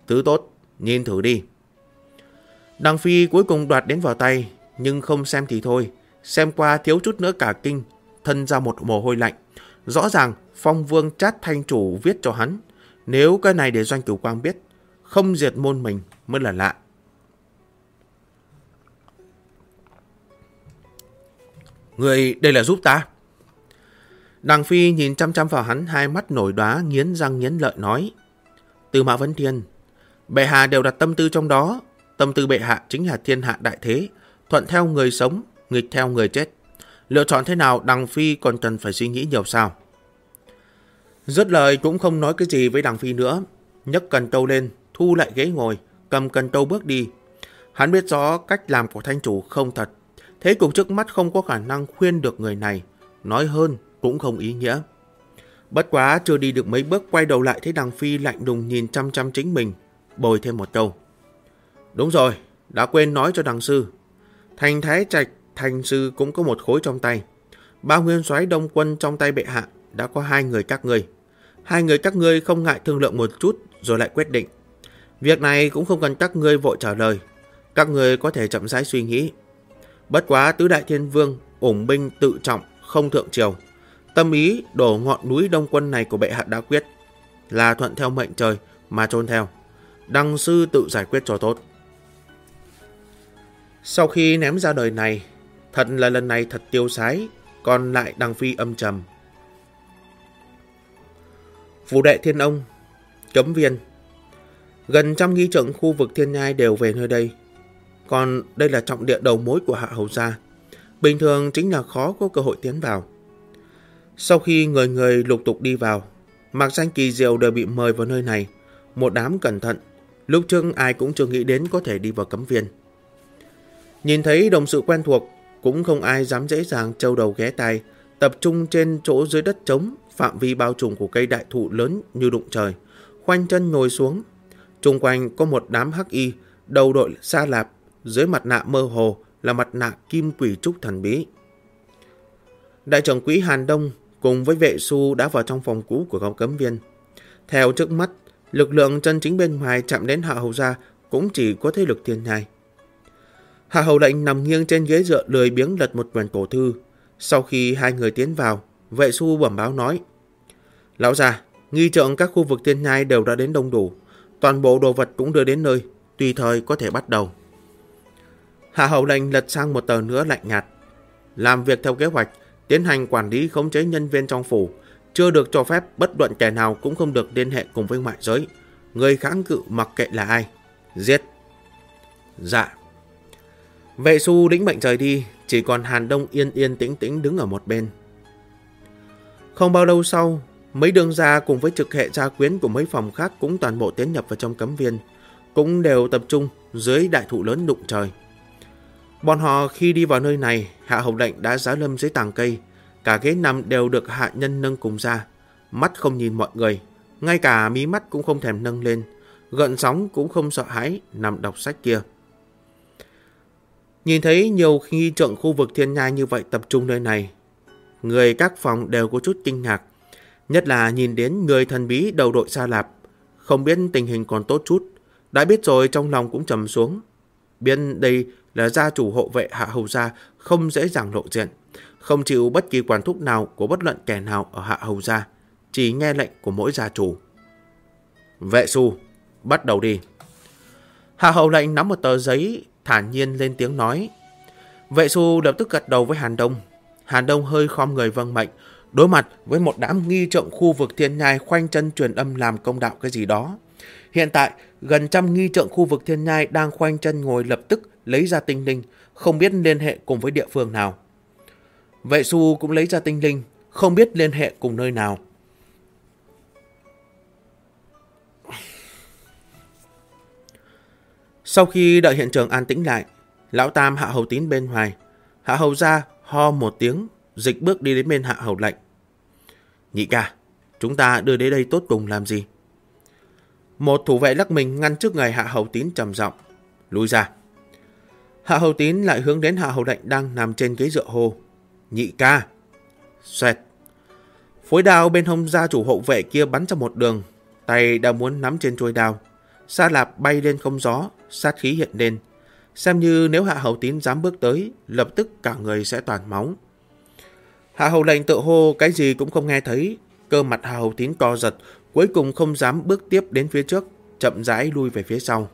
Thứ tốt, nhìn thử đi. Đằng Phi cuối cùng đoạt đến vào tay, nhưng không xem thì thôi. Xem qua thiếu chút nữa cả kinh, thân ra một mồ hôi lạnh. Rõ ràng Phong Vương Trát Thanh chủ viết cho hắn. Nếu cái này để Doanh Cửu Quang biết, không diệt môn mình mới là lạ. Người đây là giúp ta. Đằng Phi nhìn chăm chăm vào hắn, hai mắt nổi đóa, nghiến răng nghiến lợi nói. Tư Mã Vấn Thiên, bệ hạ đều đặt tâm tư trong đó. Tâm tư bệ hạ chính là thiên hạ đại thế, thuận theo người sống, nghịch theo người chết. Lựa chọn thế nào Đằng Phi còn cần phải suy nghĩ nhiều sao? Dứt lời cũng không nói cái gì với Đằng Phi nữa, nhấc cần câu lên, thu lại ghế ngồi, cầm cần câu bước đi. Hắn biết rõ cách làm của thanh chủ không thật, thế cục trước mắt không có khả năng khuyên được người này, nói hơn cũng không ý nghĩa. Bất quá chưa đi được mấy bước, quay đầu lại thấy Đằng Phi lạnh lùng nhìn chăm chăm chính mình, bồi thêm một câu. Đúng rồi, đã quên nói cho Đằng sư. Thành Thái Trạch, Thành sư cũng có một khối trong tay. Ba nguyên soái đông quân trong tay bệ hạ đã có hai người các ngươi. Hai người các ngươi không ngại thương lượng một chút rồi lại quyết định. Việc này cũng không cần các ngươi vội trả lời. Các ngươi có thể chậm rãi suy nghĩ. Bất quá tứ đại thiên vương ủng binh tự trọng, không thượng triều. Tâm ý đổ ngọn núi đông quân này của bệ hạ đã quyết, là thuận theo mệnh trời mà chôn theo. Đằng sư tự giải quyết cho tốt. Sau khi ném ra đời này, thật là lần này thật tiêu sái, còn lại Đằng Phi âm trầm. Phủ đệ Thiên Ông, Cấm Viên. Gần trăm nghi trượng khu vực Thiên Nhai đều về nơi đây. Còn đây là trọng địa đầu mối của Hạ Hầu gia, bình thường chính là khó có cơ hội tiến vào. Sau khi người người lục tục đi vào, Mạc Danh Kỳ Diệu đều bị mời vào nơi này. Một đám cẩn thận, lúc trước ai cũng chưa nghĩ đến có thể đi vào Cấm Viên. Nhìn thấy đồng sự quen thuộc, cũng không ai dám dễ dàng trâu đầu ghé tai, tập trung trên chỗ dưới đất trống, phạm vi bao trùm của cây đại thụ lớn như đụng trời, khoanh chân ngồi xuống. Chung quanh có một đám hắc y, đầu đội sa lạp, dưới mặt nạ mơ hồ là mặt nạ kim quỷ trúc thần bí. Đại trưởng quỹ Hàn Đông cùng với vệ su đã vào trong phòng cũ của Cấm Viên. Theo trước mắt, lực lượng chân chính bên ngoài chạm đến Hạ Hầu gia cũng chỉ có thế lực Thiên Nhai. Hạ Hầu lệnh nằm nghiêng trên ghế dựa lười biếng lật một quyển cổ thư. Sau khi hai người tiến vào, vệ su bẩm báo nói: Lão già, nghi trượng các khu vực Thiên Nhai đều đã đến đông đủ, toàn bộ đồ vật cũng đưa đến nơi, tùy thời có thể bắt đầu. Hạ Hầu lệnh lật sang một tờ nữa lạnh nhạt: Làm việc theo kế hoạch, tiến hành quản lý khống chế nhân viên trong phủ, chưa được cho phép bất luận kẻ nào cũng không được liên hệ cùng với ngoại giới. Người kháng cự mặc kệ là ai, giết. Dạ. Vệ su lĩnh mệnh rời đi, chỉ còn Hàn Đông yên yên tĩnh tĩnh đứng ở một bên. Không bao lâu sau, mấy đương gia cùng với trực hệ gia quyến của mấy phòng khác cũng toàn bộ tiến nhập vào trong Cấm Viên, cũng đều tập trung dưới đại thụ lớn đụng trời. Bọn họ khi đi vào nơi này, Hạ Hầu lệnh đã giá lâm dưới tàng cây, cả ghế nằm đều được hạ nhân nâng cùng ra, mắt không nhìn mọi người, ngay cả mí mắt cũng không thèm nâng lên, gợn sóng cũng không sợ hãi nằm đọc sách kia. Nhìn thấy nhiều nghi trượng khu vực Thiên Nhai như vậy tập trung nơi này, người các phòng đều có chút kinh ngạc, nhất là nhìn đến người thần bí đầu đội sa lạp, không biết tình hình còn tốt chút, đã biết rồi trong lòng cũng trầm xuống. Biết đây là gia chủ hộ vệ Hạ Hầu gia không dễ dàng lộ diện, không chịu bất kỳ quản thúc nào của bất luận kẻ nào ở Hạ Hầu gia, chỉ nghe lệnh của mỗi gia chủ. Vệ su, bắt đầu đi. Hạ Hầu lệnh nắm một tờ giấy, thản nhiên lên tiếng nói. Vệ su lập tức gật đầu với Hàn Đông. Hàn Đông hơi khom người vâng mệnh, đối mặt với một đám nghi trượng khu vực Thiên Nhai khoanh chân truyền âm làm công đạo cái gì đó. Hiện tại, gần trăm nghi trượng khu vực Thiên Nhai đang khoanh chân ngồi, lập tức lấy ra tinh linh, không biết liên hệ cùng với địa phương nào. Vệ su cũng lấy ra tinh linh, không biết liên hệ cùng nơi nào. Sau khi đợi hiện trường an tĩnh lại, Lão Tam Hạ Hầu Tín bên ngoài, Hạ Hầu gia ho một tiếng, dịch bước đi đến bên Hạ Hầu lệnh. Nhị ca, chúng ta đưa đến đây tốt cùng làm gì? Một thủ vệ lắc mình ngăn trước người Hạ Hầu Tín trầm giọng. Lùi ra. Hạ Hầu Tín lại hướng đến Hạ Hầu lệnh đang nằm trên ghế dựa hô. Nhị ca. Xoẹt. Phối đao bên hông gia chủ hộ vệ kia bắn ra một đường, tay đã muốn nắm trên chuôi đao. Sa Lạp bay lên không gió, sát khí hiện lên. Xem như nếu Hạ Hầu Tín dám bước tới, lập tức cả người sẽ toàn máu. Hạ Hầu Lệnh tự hô cái gì cũng không nghe thấy. Cơ mặt Hạ Hầu Tín co giật, cuối cùng không dám bước tiếp đến phía trước, chậm rãi lui về phía sau.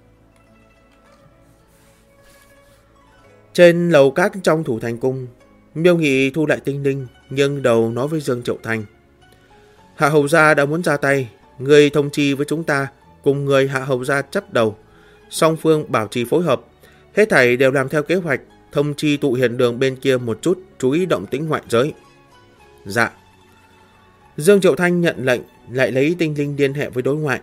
Trên lầu các trong Thủ Thành Cung, Miêu Nghị thu lại tinh linh, nhưng đầu nói với Dương Triệu Thanh: Hạ Hầu gia đã muốn ra tay, người thông chi với chúng ta, cùng người Hạ Hầu gia chấp đầu, song phương bảo trì phối hợp, hết thảy đều làm theo kế hoạch, thông chi tụ hiền đường bên kia một chút, chú ý động tĩnh ngoại giới. Dạ. Dương Triệu Thanh nhận lệnh, lại lấy tinh linh liên hệ với đối ngoại.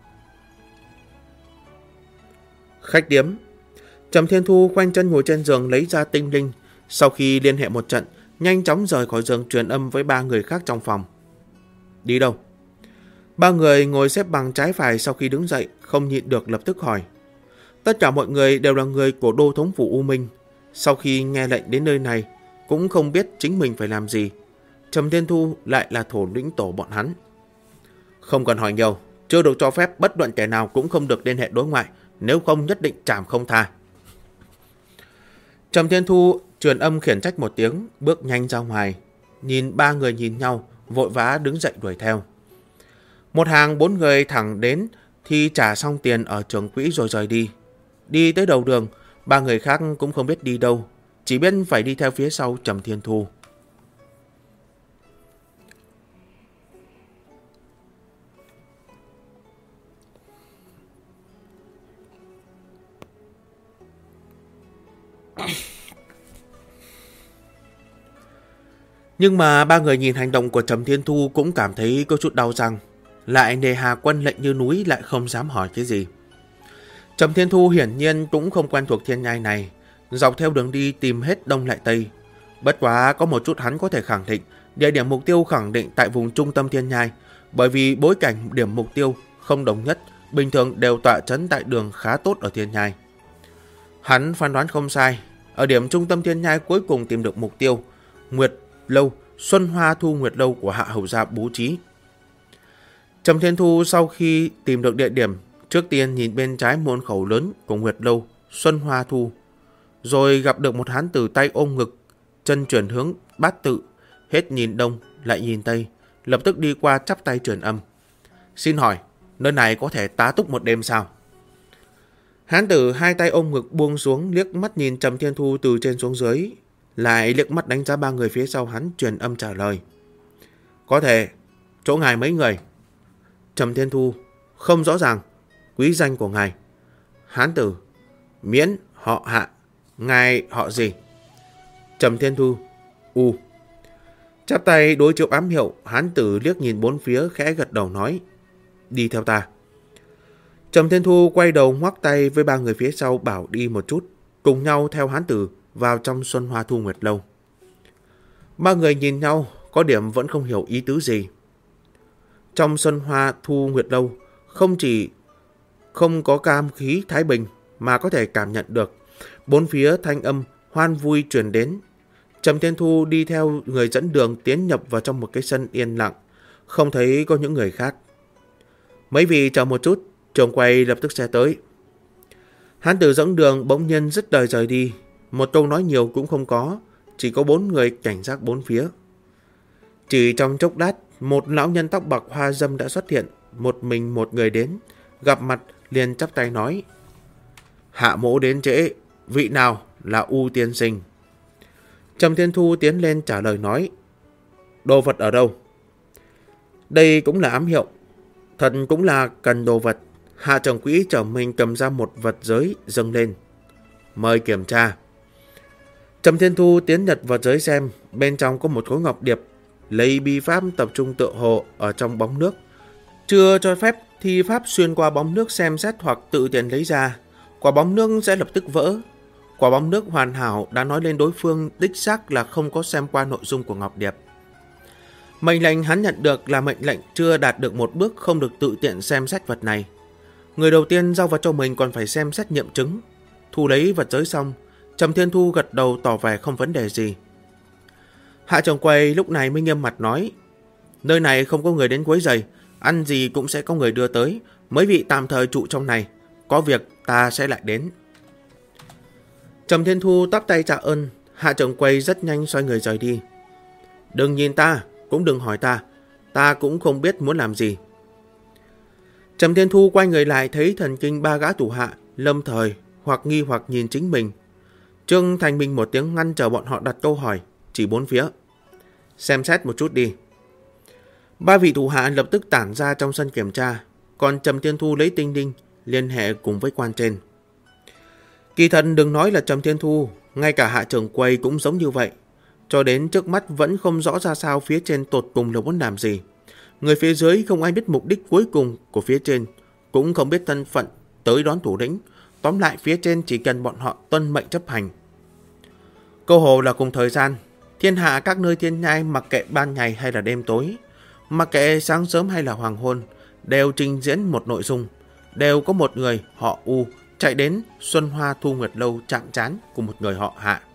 Khách điếm. Trầm Thiên Thu khoanh chân ngồi trên giường lấy ra tinh linh, sau khi liên hệ một trận, nhanh chóng rời khỏi giường truyền âm với 3 người khác trong phòng. Đi đâu? 3 người ngồi xếp bằng trái phải sau khi đứng dậy, không nhịn được lập tức hỏi. Tất cả mọi người đều là người của đô thống phủ U Minh. Sau khi nghe lệnh đến nơi này, cũng không biết chính mình phải làm gì. Trầm Thiên Thu lại là thủ lĩnh tổ bọn hắn. Không cần hỏi nhiều, chưa được cho phép bất luận kẻ nào cũng không được liên hệ đối ngoại, nếu không nhất định trảm không tha. Trầm Thiên Thu truyền âm khiển trách một tiếng, bước nhanh ra ngoài. Nhìn 3 người nhìn nhau, vội vã đứng dậy đuổi theo. Một hàng 4 người thẳng đến thì trả xong tiền ở trường quỹ rồi rời đi. Đi tới đầu đường, 3 người khác cũng không biết đi đâu, chỉ biết phải đi theo phía sau Trầm Thiên Thu. Nhưng mà 3 người nhìn hành động của Trầm Thiên Thu cũng cảm thấy có chút đau răng. Lại nề hà quân lệnh như núi, lại không dám hỏi cái gì. Trầm Thiên Thu hiển nhiên cũng không quen thuộc thiên nhai này, dọc theo đường đi tìm hết đông lại tây. Bất quá có một chút hắn có thể khẳng định, địa điểm mục tiêu khẳng định tại vùng trung tâm thiên nhai, bởi vì bối cảnh điểm mục tiêu không đồng nhất, bình thường đều tọa trấn tại đường khá tốt ở thiên nhai. Hắn phán đoán không sai, ở điểm trung tâm thiên nhai cuối cùng tìm được mục tiêu, Nguyệt Lâu, Xuân Hoa Thu Nguyệt Lâu của Hạ Hầu gia bố trí. Trầm Thiên Thu sau khi tìm được địa điểm, trước tiên nhìn bên trái môn khẩu lớn của Nguyệt Lâu, Xuân Hoa Thu, rồi gặp được một hán tử tay ôm ngực, chân chuyển hướng bát tự, hết nhìn đông lại nhìn tây, lập tức đi qua chắp tay truyền âm. Xin hỏi, nơi này có thể tá túc một đêm sao? Hán tử hai tay ôm ngực buông xuống, liếc mắt nhìn Trầm Thiên Thu từ trên xuống dưới, lại liếc mắt đánh giá 3 người phía sau hắn, truyền âm trả lời. Có thể, chỗ ngài mấy người? Trầm Thiên Thu, không rõ ràng, quý danh của ngài. Hán tử, miễn họ Hạ, ngài họ gì? Trầm Thiên Thu, chắp tay đối chiếu ám hiệu. Hán tử liếc nhìn bốn phía, khẽ gật đầu nói, đi theo ta. Trầm Thiên Thu quay đầu ngoắc tay với 3 người phía sau bảo đi một chút, cùng nhau theo hán tử vào trong Xuân Hoa Thu Nguyệt Lâu. 3 người nhìn nhau, có điểm vẫn không hiểu ý tứ gì. Trong Xuân Hoa Thu Nguyệt Lâu, không chỉ không có cam khí thái bình, mà có thể cảm nhận được bốn phía thanh âm hoan vui truyền đến. Trầm Thiên Thu đi theo người dẫn đường tiến nhập vào trong một cái sân yên lặng, không thấy có những người khác. Mấy vị chờ một chút, trường quay lập tức sẽ tới. Hán tử dẫn đường bỗng nhiên dứt lời rời đi, một câu nói nhiều cũng không có, chỉ có 4 người cảnh giác bốn phía. Chỉ trong chốc lát, một lão nhân tóc bạc hoa dâm đã xuất hiện, một mình một người đến, gặp mặt liền chắp tay nói, Hạ mỗ đến trễ, vị nào là U tiên sinh? Trầm Thiên Thu tiến lên trả lời nói, đồ vật ở đâu? Đây cũng là ám hiệu, thật cũng là cần đồ vật. Hạ trưởng quỹ trở mình cầm ra một vật giới dâng lên, mời kiểm tra. Trầm Thiên Thu tiến nhặt vật giới xem, bên trong có một khối ngọc điệp, lấy bi pháp tập trung tựa hồ ở trong bóng nước, chưa cho phép thi pháp xuyên qua bóng nước xem xét hoặc tự tiện lấy ra, quả bóng nước sẽ lập tức vỡ. Quả bóng nước hoàn hảo đã nói lên đối phương đích xác là không có xem qua nội dung của ngọc điệp. Mệnh lệnh hắn nhận được là mệnh lệnh chưa đạt được một bước không được tự tiện xem xét vật này. Người đầu tiên giao vật cho mình còn phải xem xét nghiệm chứng. Thu lấy vật giới xong, Trầm Thiên Thu gật đầu tỏ vẻ không vấn đề gì. Hạ trưởng quầy lúc này mới nghiêm mặt nói, nơi này không có người đến quấy rầy, ăn gì cũng sẽ có người đưa tới, Mấy vị tạm thời trụ trong này, có việc ta sẽ lại đến. Trầm Thiên Thu tắp tay tạ ơn, Hạ trưởng quầy rất nhanh xoay người rời đi. Đừng nhìn ta, cũng đừng hỏi ta cũng không biết muốn làm gì. Trầm Thiên Thu quay người lại thấy thần kinh ba gã thủ hạ, lâm thời, hoặc nghi hoặc nhìn chính mình. Trương Thành Minh một tiếng ngăn chờ bọn họ đặt câu hỏi, chỉ bốn phía. Xem xét một chút đi. Ba vị thủ hạ lập tức tản ra trong sân kiểm tra, còn Trầm Thiên Thu lấy tinh đinh liên hệ cùng với quan trên. Kỳ thật đừng nói là Trầm Thiên Thu, ngay cả Hạ trưởng quầy cũng giống như vậy. Cho đến trước mắt vẫn không rõ ra sao phía trên tột cùng là muốn làm gì. Người phía dưới không ai biết mục đích cuối cùng của phía trên, cũng không biết thân phận tới đón thủ lĩnh. Tóm lại phía trên chỉ cần bọn họ tuân mệnh chấp hành. Câu hồ là cùng thời gian, thiên hạ các nơi thiên nhai mặc kệ ban ngày hay là đêm tối, mặc kệ sáng sớm hay là hoàng hôn, đều trình diễn một nội dung, đều có một người họ U chạy đến Xuân Hoa Thu Nguyệt Lâu chạm trán cùng một người họ Hạ.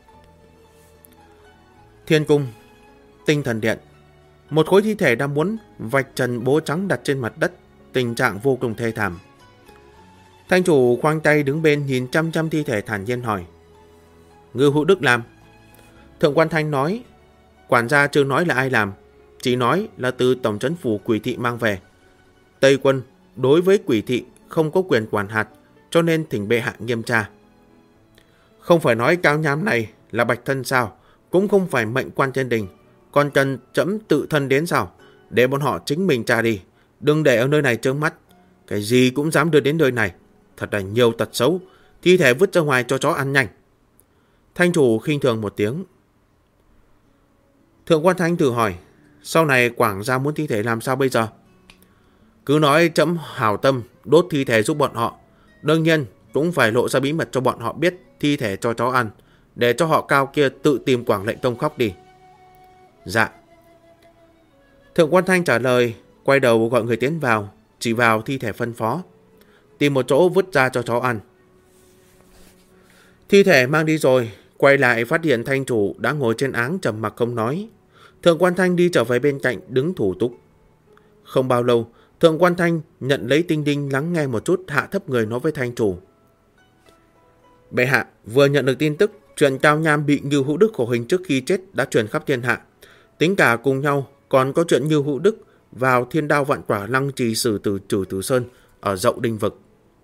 Thiên cung, Tinh Thần Điện, một khối thi thể đang muốn vạch trần bố trắng đặt trên mặt đất, tình trạng vô cùng thê thảm. Thanh chủ khoanh tay đứng bên nhìn chăm chăm thi thể thản nhiên hỏi. Ngưu Hữu Đức làm. Thượng quan Thanh nói, quản gia chưa nói là ai làm, chỉ nói là từ tổng trấn phủ Quỷ Thị mang về. Tây quân đối với Quỷ Thị không có quyền quản hạt, cho nên thỉnh bệ hạ nghiêm tra. Không phải nói Cao Nham này là bạch thân sao, cũng không phải mệnh quan trên đình, còn cần trẫm tự thân đến sao, để bọn họ chính mình tra đi, đừng để ở nơi này trướng mắt, cái gì cũng dám đưa đến nơi này, thật là nhiều tật xấu, thi thể vứt ra ngoài cho chó ăn nhanh. Thanh chủ khinh thường một tiếng. Thượng quan Thanh thử hỏi, sau này quảng gia muốn thi thể làm sao bây giờ? Cứ nói trẫm hảo tâm đốt thi thể giúp bọn họ, đương nhiên cũng phải lộ ra bí mật cho bọn họ biết thi thể cho chó ăn, để cho họ Cao kia tự tìm Quảng Lệnh Tông khóc đi. Dạ. Thượng quan Thanh trả lời, quay đầu gọi người tiến vào, chỉ vào thi thể phân phó. Tìm một chỗ vứt ra cho chó ăn. Thi thể mang đi rồi, quay lại phát hiện thanh chủ đã ngồi trên áng trầm mặc không nói. Thượng quan Thanh đi trở về bên cạnh đứng thủ túc. Không bao lâu, Thượng quan Thanh nhận lấy tinh đinh lắng nghe một chút, hạ thấp người nói với thanh chủ. Bệ hạ vừa nhận được tin tức chuyện Cao Nham bị Ngưu Hữu Đức khổ hình trước khi chết đã truyền khắp thiên hạ. Tính cả cùng nhau còn có chuyện Ngưu Hữu Đức vào thiên đao vạn quả lăng trì xử tử Trử Tử Sơn ở Dậu Đinh Vực.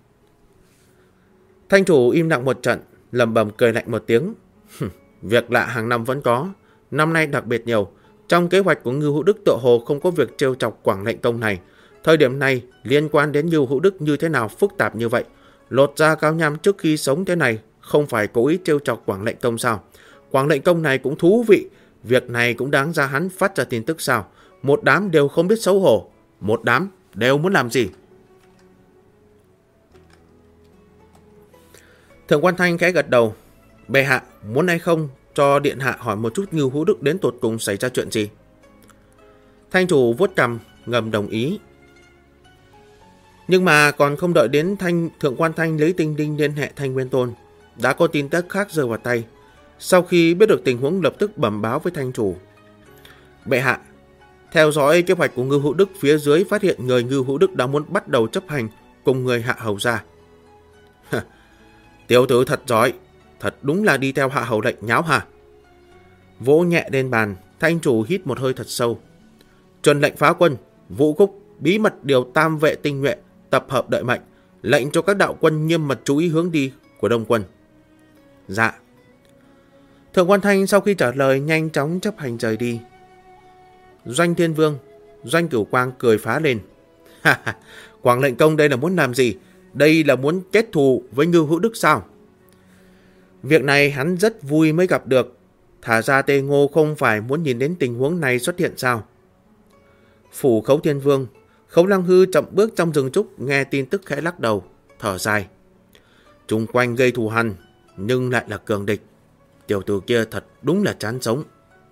Thanh chủ im lặng một trận, lẩm bẩm cười lạnh một tiếng. Việc lạ hàng năm vẫn có, năm nay đặc biệt nhiều. Trong kế hoạch của Ngưu Hữu Đức tựa hồ không có việc trêu chọc Quảng Lệnh Tông này. Thời điểm này liên quan đến Ngưu Hữu Đức như thế nào phức tạp như vậy. Lột ra Cao Nham trước khi sống thế này không phải cố ý trêu chọc Quảng Lệnh Tông sao? Quảng Lệnh Tông này cũng thú vị, việc này cũng đáng ra hắn phát ra tin tức sao? Một đám đều không biết xấu hổ, một đám đều muốn làm gì? Thượng quan Thanh khẽ gật đầu. Bệ hạ muốn hay không cho điện hạ hỏi một chút Ngưu Hữu Đức đến tột cùng xảy ra chuyện gì? Thanh chủ vuốt cằm ngầm đồng ý. Nhưng mà còn không đợi đến Thượng quan Thanh lấy tinh đinh liên hệ Thanh Nguyên Tôn, đã có tin tức khác rơi vào tay. Sau khi biết được tình huống lập tức bẩm báo với thanh chủ. Bệ hạ, theo dõi kế hoạch của Ngưu Hữu Đức, phía dưới phát hiện người Ngưu Hữu Đức đã muốn bắt đầu chấp hành cùng người Hạ Hầu ra. Tiểu tử thật giỏi, thật đúng là đi theo Hạ Hầu lệnh nháo hả? Vỗ nhẹ lên bàn, thanh chủ hít một hơi thật sâu. Truyền lệnh phá quân, Vũ Khúc bí mật điều tam vệ tinh nhuệ, tập hợp đợi mệnh, lệnh cho các đạo quân nghiêm mật chú ý hướng đi của Đông quân. Dạ. Thượng quan Thanh sau khi trả lời nhanh chóng chấp hành rời đi. Doanh Thiên Vương, Doanh Cửu Quang cười phá lên. Quảng Lệnh Công đây là muốn làm gì? Đây là muốn kết thù với Ngưu Hữu Đức sao? Việc này hắn rất vui mới gặp được. Thả ra Tê Ngô không phải muốn nhìn đến tình huống này xuất hiện sao? Phủ Khấu Thiên Vương, Khấu Lăng Hư chậm bước trong rừng trúc, nghe tin tức khẽ lắc đầu, thở dài. Chung quanh gây thù hằn, nhưng lại là cường địch. Tiểu tử kia thật đúng là chán sống.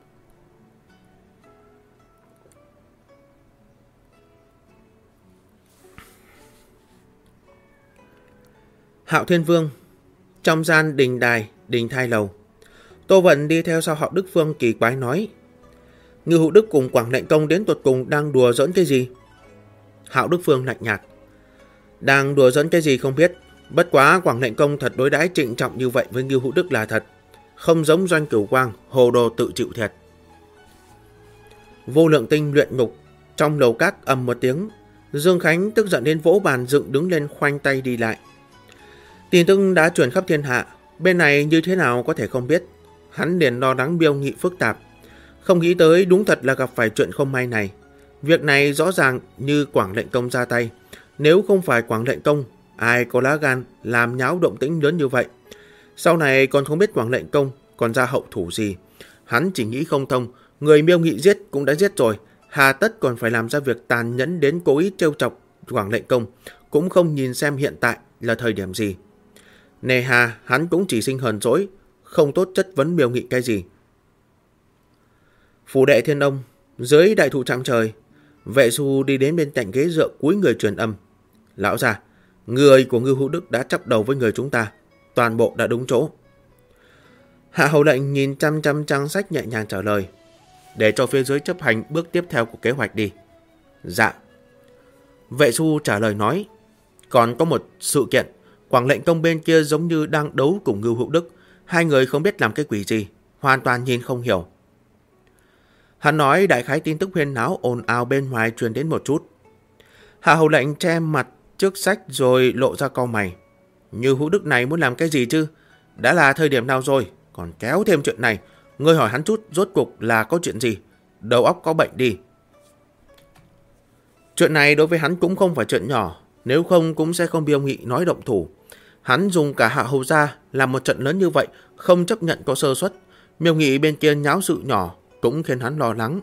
Hạo Thiên Vương, trong gian đình đài, đình thai lầu. Tô Vận đi theo sau Hạo Đức Phương kỳ quái nói. Ngưu Hữu Đức cùng Quảng Lệnh Công đến tột cùng đang đùa giỡn cái gì? Hạo Đức Phương lạnh nhạt. Đang đùa dẫn cái gì không biết. Bất quá Quảng Lệnh Công thật đối đãi trịnh trọng như vậy với Ngưu Hữu Đức là thật. Không giống Doanh Cửu Quang, hồ đồ tự chịu thiệt. Vô Lượng Tinh luyện ngục. Trong lầu các ầm một tiếng, Dương Khánh tức giận đến vỗ bàn dựng đứng lên khoanh tay đi lại. Tin tức đã truyền khắp thiên hạ, bên này như thế nào có thể không biết. Hắn liền lo lắng Miêu Nghị phức tạp. Không nghĩ tới đúng thật là gặp phải chuyện không may này. Việc này rõ ràng như Quảng Lệnh Công ra tay. Nếu không phải Quảng Lệnh Công, ai có lá gan làm nháo động tĩnh lớn như vậy. Sau này còn không biết Quảng Lệnh Công còn ra hậu thủ gì. Hắn chỉ nghĩ không thông, người Miêu Nghị giết cũng đã giết rồi, hà tất còn phải làm ra việc tàn nhẫn đến cố ý trêu chọc Quảng Lệnh Công, cũng không nhìn xem hiện tại là thời điểm gì. Nề hà hắn cũng chỉ sinh hờn dỗi, không tốt chất vấn Miêu Nghị cái gì. Phủ đệ Thiên Ông, dưới đại thụ trạm trời, Vệ Du đi đến bên cạnh ghế dựa cúi người truyền âm. Lão già, người của Ngưu Hữu Đức đã chắp đầu với người chúng ta, toàn bộ đã đúng chỗ. Hạ Hầu Lệnh nhìn chăm chăm trang sách nhẹ nhàng trả lời. Để cho phía dưới chấp hành bước tiếp theo của kế hoạch đi. Dạ. Vệ Du trả lời nói. Còn có một sự kiện, Quảng Lệnh Công bên kia giống như đang đấu cùng Ngưu Hữu Đức. Hai người không biết làm cái quỷ gì, hoàn toàn nhìn không hiểu. Hắn nói đại khái tin tức huyên náo ồn ào bên ngoài truyền đến một chút. Hạ Hầu Lệnh che mặt trước sách rồi lộ ra cau mày. Ngưu Hữu Đức này muốn làm cái gì chứ? Đã là thời điểm nào rồi, còn kéo thêm chuyện này. Ngươi hỏi hắn chút rốt cuộc là có chuyện gì? Đầu óc có bệnh đi. Chuyện này đối với hắn cũng không phải chuyện nhỏ, nếu không cũng sẽ không Miêu Nghị nói động thủ. Hắn dùng cả Hạ Hầu gia làm một trận lớn như vậy, không chấp nhận có sơ suất. Miêu Nghị bên kia nháo sự nhỏ cũng khiến hắn lo lắng.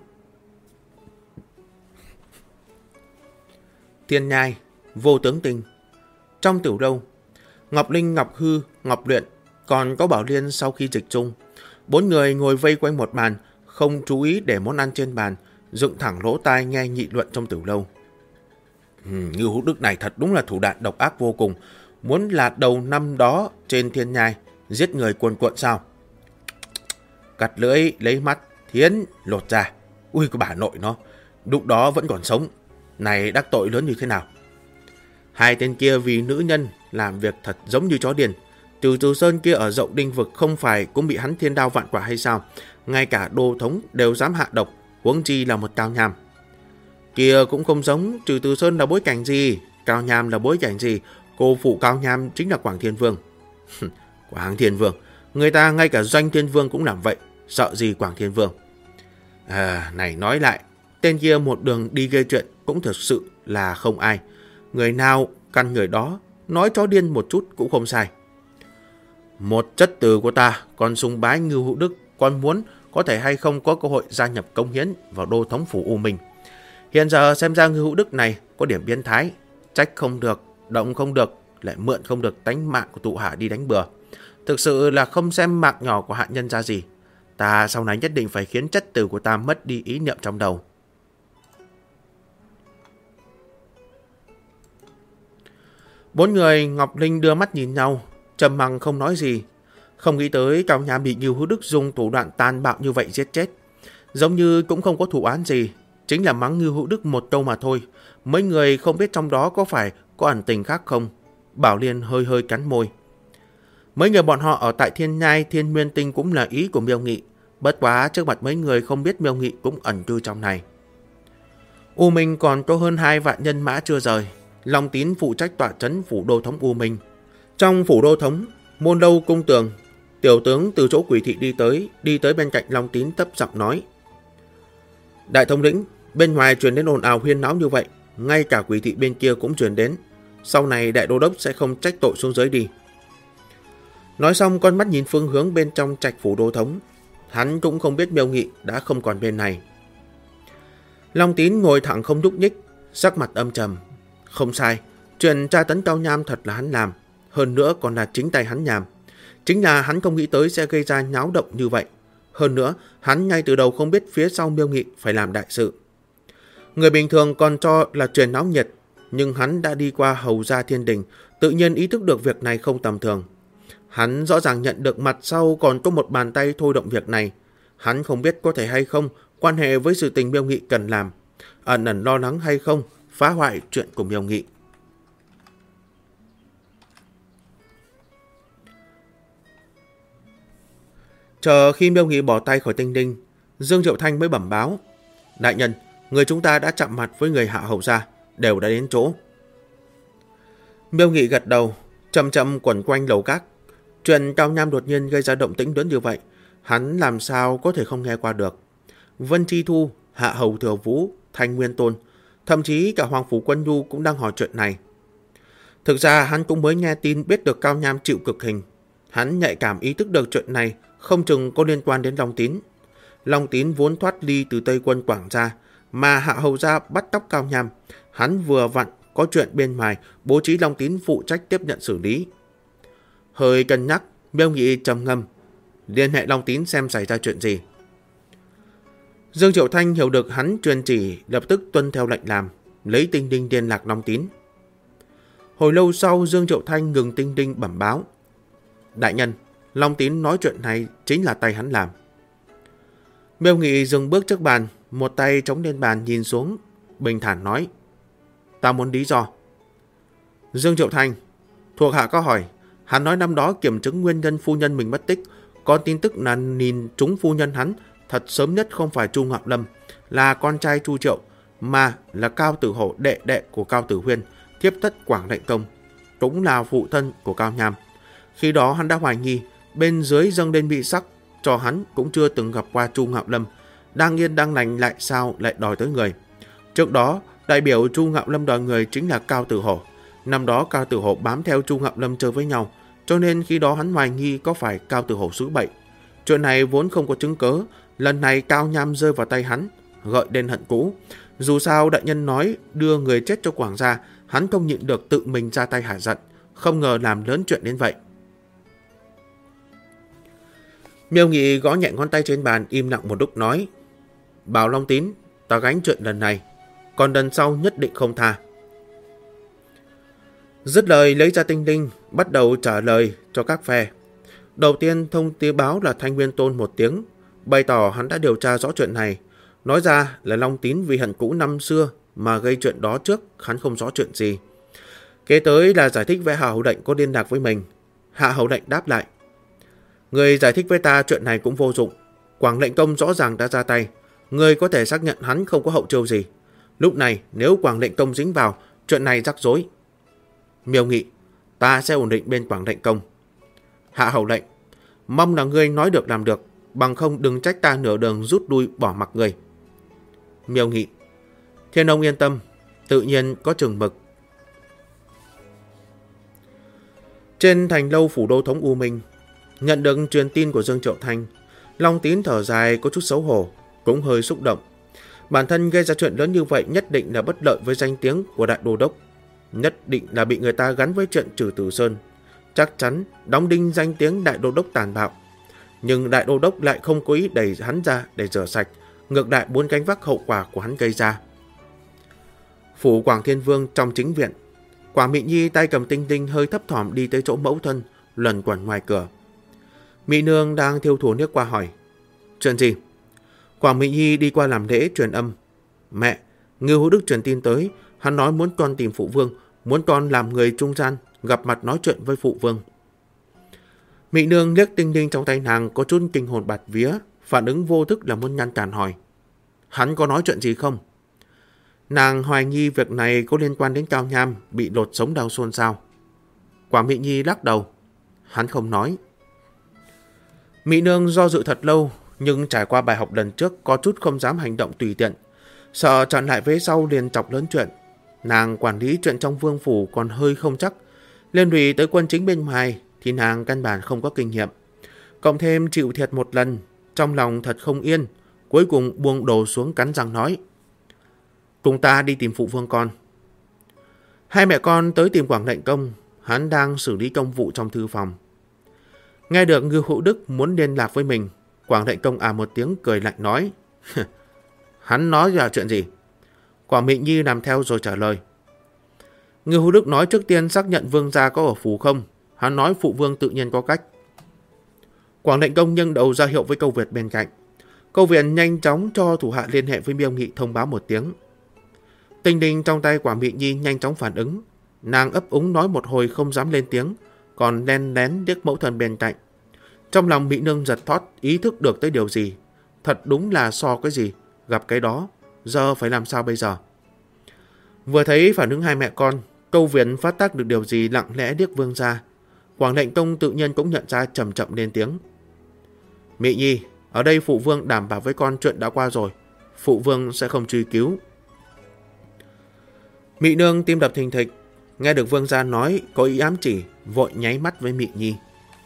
Thiên Nhai, Vô Tướng Tinh. Trong tiểu lâu, Ngọc Linh, Ngọc Hư, Ngọc Luyện, còn có Bảo Liên sau khi dịch chung. 4 người ngồi vây quanh một bàn, không chú ý để món ăn trên bàn, dựng thẳng lỗ tai nghe nghị luận trong tiểu lâu. Ngưu Hữu Đức này thật đúng là thủ đoạn độc ác vô cùng. Muốn là đầu năm đó trên Thiên Nhai giết người cuồn cuộn sao? Cắt lưỡi lấy mắt Thiến lột ra. Ui cái bà nội nó, lúc đó vẫn còn sống. Này đắc tội lớn như thế nào? Hai tên kia vì nữ nhân làm việc thật giống như chó điên. Từ Sơn kia ở Dậu Đinh Vực không phải cũng bị hắn thiên đao vạn quả hay sao? Ngay cả Đô Thống đều dám hạ độc, huống chi là một Cao Nham. Kia cũng không giống, Từ Sơn là bối cảnh gì, Cao Nham là bối cảnh gì, cô phụ Cao Nham chính là Quảng Thiên Vương. Quảng Thiên Vương, người ta ngay cả Doanh Thiên Vương cũng làm vậy, sợ gì Quảng Thiên Vương. Này nói lại, tên kia một đường đi gây chuyện cũng thực sự là không ai. Người nào căn người đó, nói chó điên một chút cũng không sai. Một chất từ của ta, con sùng bái Ngưu Hữu Đức, con muốn có thể hay không có cơ hội gia nhập công hiến vào Đô Thống Phủ U Minh. Hiện giờ xem ra Ngưu Hữu Đức này có điểm biến thái, trách không được, động không được, lại mượn không được tánh mạng của tụ hạ đi đánh bừa. Thực sự là không xem mạng nhỏ của hạ nhân ra gì. Ta sau này nhất định phải khiến chất từ của ta mất đi ý niệm trong đầu. Bốn người Ngọc Linh đưa mắt nhìn nhau, trầm mặc không nói gì. Không nghĩ tới Cao Nham bị Ngưu Hữu Đức dùng thủ đoạn tàn bạo như vậy giết chết. Giống như cũng không có thủ án gì, chính là mắng Ngưu Hữu Đức một câu mà thôi. Mấy người không biết trong đó có phải có ẩn tình khác không. Bảo Liên hơi hơi cắn môi. Mấy người bọn họ ở tại Thiên Nhai, Thiên Nguyên Tinh cũng là ý của Miêu Nghị. Bất quá trước mặt mấy người không biết Miêu Nghị cũng ẩn cư trong này. U Minh còn có hơn 2 vạn nhân mã chưa rời. Long Tín phụ trách tọa trấn phủ Đô Thống U Minh. Trong phủ Đô Thống, Môn Lâu Cung Tường, tiểu tướng từ chỗ Quỷ Thị đi tới bên cạnh Long Tín thấp giọng nói. Đại thống lĩnh, bên ngoài truyền đến ồn ào huyên náo như vậy, ngay cả Quỷ Thị bên kia cũng truyền đến. Sau này đại đô đốc sẽ không trách tội xuống dưới đi. Nói xong con mắt nhìn phương hướng bên trong trạch phủ Đô Thống. Hắn cũng không biết Miêu Nghị đã không còn bên này. Long Tín ngồi thẳng không nhúc nhích, sắc mặt âm trầm. Không sai, chuyện tra tấn Cao Nham thật là hắn làm. Hơn nữa còn là chính tay hắn nhàm. Chính là hắn không nghĩ tới sẽ gây ra nháo động như vậy. Hơn nữa, hắn ngay từ đầu không biết phía sau Miêu Nghị phải làm đại sự. Người bình thường còn cho là chuyện náo nhiệt, nhưng hắn đã đi qua hầu gia thiên đình, tự nhiên ý thức được việc này không tầm thường. Hắn rõ ràng nhận được mặt sau còn có một bàn tay thôi động việc này. Hắn không biết có thể hay không quan hệ với sự tình Miêu Nghị cần làm, ẩn ẩn lo lắng hay không phá hoại chuyện của Miêu Nghị. Chờ khi Miêu Nghị bỏ tay khỏi Tinh Đinh, Dương Triệu Thanh mới bẩm báo: đại nhân, người chúng ta đã chạm mặt với người Hạ Hầu gia, đều đã đến chỗ. Miêu Nghị gật đầu, chậm chậm quẩn quanh lầu các. Chuyện Cao Nham đột nhiên gây ra động tĩnh lớn như vậy, hắn làm sao có thể không nghe qua được. Vân Chi Thu, Hạ Hầu Thừa Vũ, Thanh Nguyên Tôn, thậm chí cả Hoàng Phủ Quân Nhu cũng đang hỏi chuyện này. Thực ra hắn cũng mới nghe tin biết được Cao Nham chịu cực hình. Hắn nhạy cảm ý thức được chuyện này không chừng có liên quan đến Long Tín. Long Tín vốn thoát ly từ Tây Quân Quảng gia, mà Hạ Hầu gia bắt cóc Cao Nham. Hắn vừa vặn có chuyện bên ngoài, bố trí Long Tín phụ trách tiếp nhận xử lý. Hơi cân nhắc, Miêu Nghị trầm ngâm, liên hệ Long Tín xem xảy ra chuyện gì. Dương Triệu Thanh hiểu được hắn truyền chỉ, lập tức tuân theo lệnh làm, lấy Tinh Đinh liên lạc Long Tín. Hồi lâu sau, Dương Triệu Thanh ngừng Tinh Đinh bẩm báo: đại nhân, Long Tín nói chuyện này chính là tay hắn làm. Miêu Nghị dừng bước trước bàn, một tay chống lên bàn nhìn xuống, bình thản nói: ta muốn lý do. Dương Triệu Thanh: thuộc hạ có hỏi, hắn nói năm đó kiểm chứng nguyên nhân phu nhân mình mất tích, có tin tức là nhìn trúng phu nhân hắn thật sớm nhất không phải Chu Ngạo Lâm, là con trai Chu Triệu, mà là Cao Tử Hổ, đệ đệ của Cao Tử Huyên, thiếp thất Quảng Lệnh Công, cũng là phụ thân của Cao Nham. Khi đó hắn đã hoài nghi, bên dưới dâng lên bị sắc, cho hắn cũng chưa từng gặp qua Chu Ngạo Lâm, đang yên đang lành lại sao lại đòi tới người. Trước đó, đại biểu Chu Ngạo Lâm đòi người chính là Cao Tử Hổ. Năm đó Cao Tử Hổ bám theo Chu Ngạo Lâm chơi với nhau, cho nên khi đó hắn hoài nghi có phải Cao Tử Hổ xúi bậy. Chuyện này vốn không có chứng cớ, lần này Cao Nham rơi vào tay hắn, gợi lên hận cũ. Dù sao đại nhân nói đưa người chết cho Quảng gia, hắn không nhịn được tự mình ra tay hạ giận, không ngờ làm lớn chuyện đến vậy. Miêu Nghị gõ nhẹ ngón tay trên bàn, im lặng một lúc nói: bảo Long Tín, ta gánh chuyện lần này, còn lần sau nhất định không tha. Dứt lời lấy ra Tinh Đinh, bắt đầu trả lời cho các phe. Đầu tiên thông tin báo là Thanh Nguyên Tôn một tiếng, bày tỏ hắn đã điều tra rõ chuyện này, nói ra là Long Tín vì hận cũ năm xưa mà gây chuyện đó trước, hắn không rõ chuyện gì. Kế tới là giải thích với Hạ Hầu Lệnh có liên lạc với mình. Hạ Hầu Lệnh đáp lại: người giải thích với ta chuyện này cũng vô dụng, Quảng Lệnh Công rõ ràng đã ra tay, người có thể xác nhận hắn không có hậu chiêu gì. Lúc này nếu Quảng Lệnh Công dính vào, chuyện này rắc rối. Miêu Nghị: ta sẽ ổn định bên Quảng Lệnh Công. Hạ Hầu Lệnh: mong là ngươi nói được làm được, bằng không đừng trách ta nửa đường rút lui bỏ mặc ngươi. Miêu Nghị: Thiên ông yên tâm, tự nhiên có chừng mực. Trên thành lâu phủ đô thống U Minh, nhận được truyền tin của Dương Triệu Thanh, Long Tín thở dài có chút xấu hổ, cũng hơi xúc động. Bản thân gây ra chuyện lớn như vậy nhất định là bất lợi với danh tiếng của đại đô đốc, nhất định là bị người ta gắn với chuyện Trừ Tử Sơn, chắc chắn đóng đinh danh tiếng đại đô đốc tàn bạo. Nhưng đại đô đốc lại không có ý đẩy hắn ra để rửa sạch, ngược lại muốn gánh vác hậu quả của hắn gây ra. Phủ Quảng Thiên Vương trong chính viện, Quảng Mị Nhi tay cầm Tinh Đinh hơi thấp thỏm đi tới chỗ mẫu thân, luẩn quẩn ngoài cửa. Mỹ nương đang thiêu thủ nước qua hỏi: chuyện gì? Quảng Mị Nhi đi qua làm lễ truyền âm: mẹ, Ngưu Hữu Đức truyền tin tới, hắn nói muốn con tìm phụ vương, muốn con làm người trung gian, gặp mặt nói chuyện với phụ vương. Mỹ nương liếc Tinh Đinh trong tay nàng có chút kinh hồn bạt vía, phản ứng vô thức là muốn ngăn cản hỏi: hắn có nói chuyện gì không? Nàng hoài nghi việc này có liên quan đến Cao Nham bị lột sống đau xôn xao. Quảng Mị Nhi lắc đầu: hắn không nói. Mỹ nương do dự thật lâu, nhưng trải qua bài học lần trước có chút không dám hành động tùy tiện, sợ chặn lại vế sau liền chọc lớn chuyện. Nàng quản lý chuyện trong vương phủ còn hơi không chắc, liên lụy tới quân chính bên ngoài thì nàng căn bản không có kinh nghiệm. Cộng thêm chịu thiệt một lần, trong lòng thật không yên, cuối cùng buông đồ xuống cắn răng nói: cùng ta đi tìm phụ vương con. Hai mẹ con tới tìm Quảng Lệnh Công, hắn đang xử lý công vụ trong thư phòng. Nghe được Ngưu Hữu Đức muốn liên lạc với mình, Quảng Lệnh Công một tiếng cười lạnh nói: hắn nói là chuyện gì? Quảng Mị Nhi làm theo rồi trả lời: Ngưu Hữu Đức nói trước tiên xác nhận vương gia có ở phủ không, hắn nói phụ vương tự nhiên có cách. Quảng Lệnh Công nhân đầu ra hiệu với Câu Việt bên cạnh. Câu Việt nhanh chóng cho thủ hạ liên hệ với Miêu Nghị thông báo một tiếng. Tinh Đinh trong tay Quảng Mị Nhi nhanh chóng phản ứng, nàng ấp úng nói một hồi không dám lên tiếng, còn len lén liếc mẫu thân bên cạnh. Trong lòng Mỹ Nương giật thót, ý thức được tới điều gì. Thật đúng là so cái gì, gặp cái đó, giờ phải làm sao bây giờ? Vừa thấy phản ứng hai mẹ con, Câu Việt phát tác được điều gì lặng lẽ điếc Vương ra. Quảng Lệnh Công tự nhiên cũng nhận ra, chậm chậm lên tiếng. Mỹ Nhi, ở đây phụ vương đảm bảo với con chuyện đã qua rồi. Phụ vương sẽ không truy cứu. Mỹ Nương tim đập thình thịch, nghe được Vương gia nói có ý ám chỉ, vội nháy mắt với Mỹ Nhi.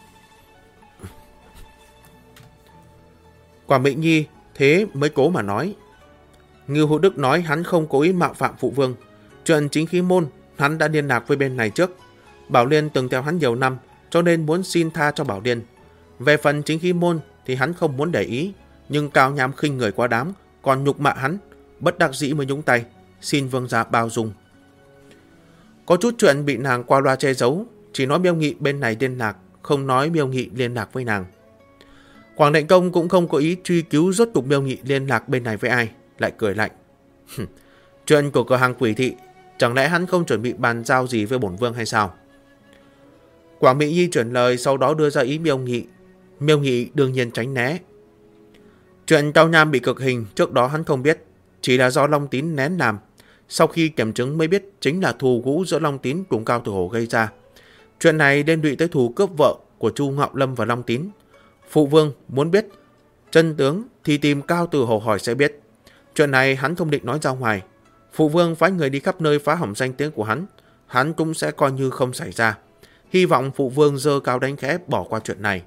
Quả Mỹ Nhi thế mới cố mà nói. Ngưu Hữu Đức nói hắn không cố ý mạo phạm phụ vương. Chuyện chính khí môn hắn đã liên lạc với bên này trước. Bảo Liên từng theo hắn nhiều năm, cho nên muốn xin tha cho Bảo Liên. Về phần chính khí môn thì hắn không muốn để ý, nhưng cao nham khinh người quá đáng, còn nhục mạ hắn, bất đắc dĩ mới nhúng tay, xin vương gia bao dung. Có chút chuyện bị nàng qua loa che giấu, chỉ nói Miêu Nghị bên này liên lạc, không nói Miêu Nghị liên lạc với nàng. Quảng Lệnh Công cũng không có ý truy cứu rốt cuộc Miêu Nghị liên lạc bên này với ai, lại cười lạnh. Chuyện của cửa hàng Quỷ Thị, chẳng lẽ hắn không chuẩn bị bàn giao gì với bổn vương hay sao? Quảng Mỹ Nhi chuyển lời, sau đó đưa ra ý Miêu Nghị. Miêu Nghị đương nhiên tránh né. Chuyện Cao Nham bị cực hình trước đó hắn không biết, chỉ là do Long Tín nén làm. Sau khi kiểm chứng mới biết chính là thù cũ giữa Long Tín cùng Cao Tử Hổ gây ra. Chuyện này liên lụy tới thù cướp vợ của Chu Ngạo Lâm và Long Tín. Phụ vương muốn biết chân tướng thì tìm Cao Tử Hổ hỏi sẽ biết. Chuyện này hắn không định nói ra ngoài. Phụ vương phái người đi khắp nơi phá hỏng danh tiếng của hắn cũng sẽ coi như không xảy ra. Hy vọng phụ vương giơ cao đánh khẽ bỏ qua chuyện này.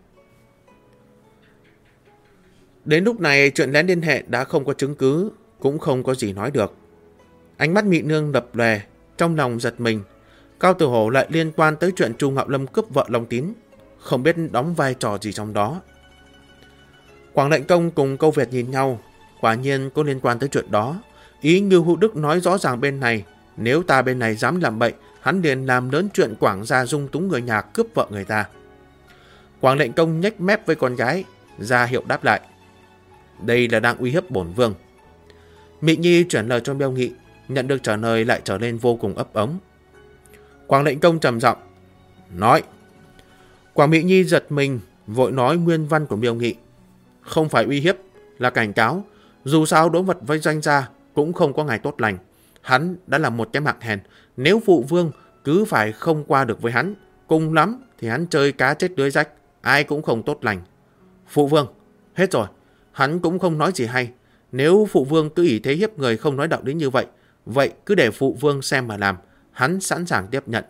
Đến lúc này chuyện lén liên hệ đã không có chứng cứ, cũng không có gì nói được. Ánh mắt Mị Nương lập lòe, trong lòng giật mình. Cao Tử Hổ lại liên quan tới chuyện Chu Ngạo Lâm cướp vợ Long Tín, không biết đóng vai trò gì trong đó. Quảng Lệnh Công cùng Câu Việt nhìn nhau, quả nhiên có liên quan tới chuyện đó. Ý Ngưu Hữu Đức nói rõ ràng bên này, nếu ta bên này dám làm bậy, hắn liền làm lớn chuyện Quảng gia dung túng người nhà cướp vợ người ta. Quảng Lệnh Công nhếch mép với con gái, ra hiệu đáp lại. Đây là đang uy hiếp bổn vương. Mị Nhi chuyển lời cho Miêu Nghị, nhận được trả lời lại trở nên vô cùng ấp ống. Quảng Lệnh Công trầm giọng nói. Quảng Mị Nhi giật mình, vội nói nguyên văn của Miêu Nghị. Không phải uy hiếp, là cảnh cáo. Dù sao Đỗ Mật với Doanh gia cũng không có ngày tốt lành. Hắn đã là một cái mạng hèn. Nếu phụ vương cứ phải không qua được với hắn, cùng lắm thì hắn chơi cá chết lưới rách, ai cũng không tốt lành. Phụ vương, hết rồi. Hắn cũng không nói gì hay. Nếu phụ vương cứ ỷ thế hiếp người không nói đạo lý như vậy, vậy cứ để phụ vương xem mà làm. Hắn sẵn sàng tiếp nhận.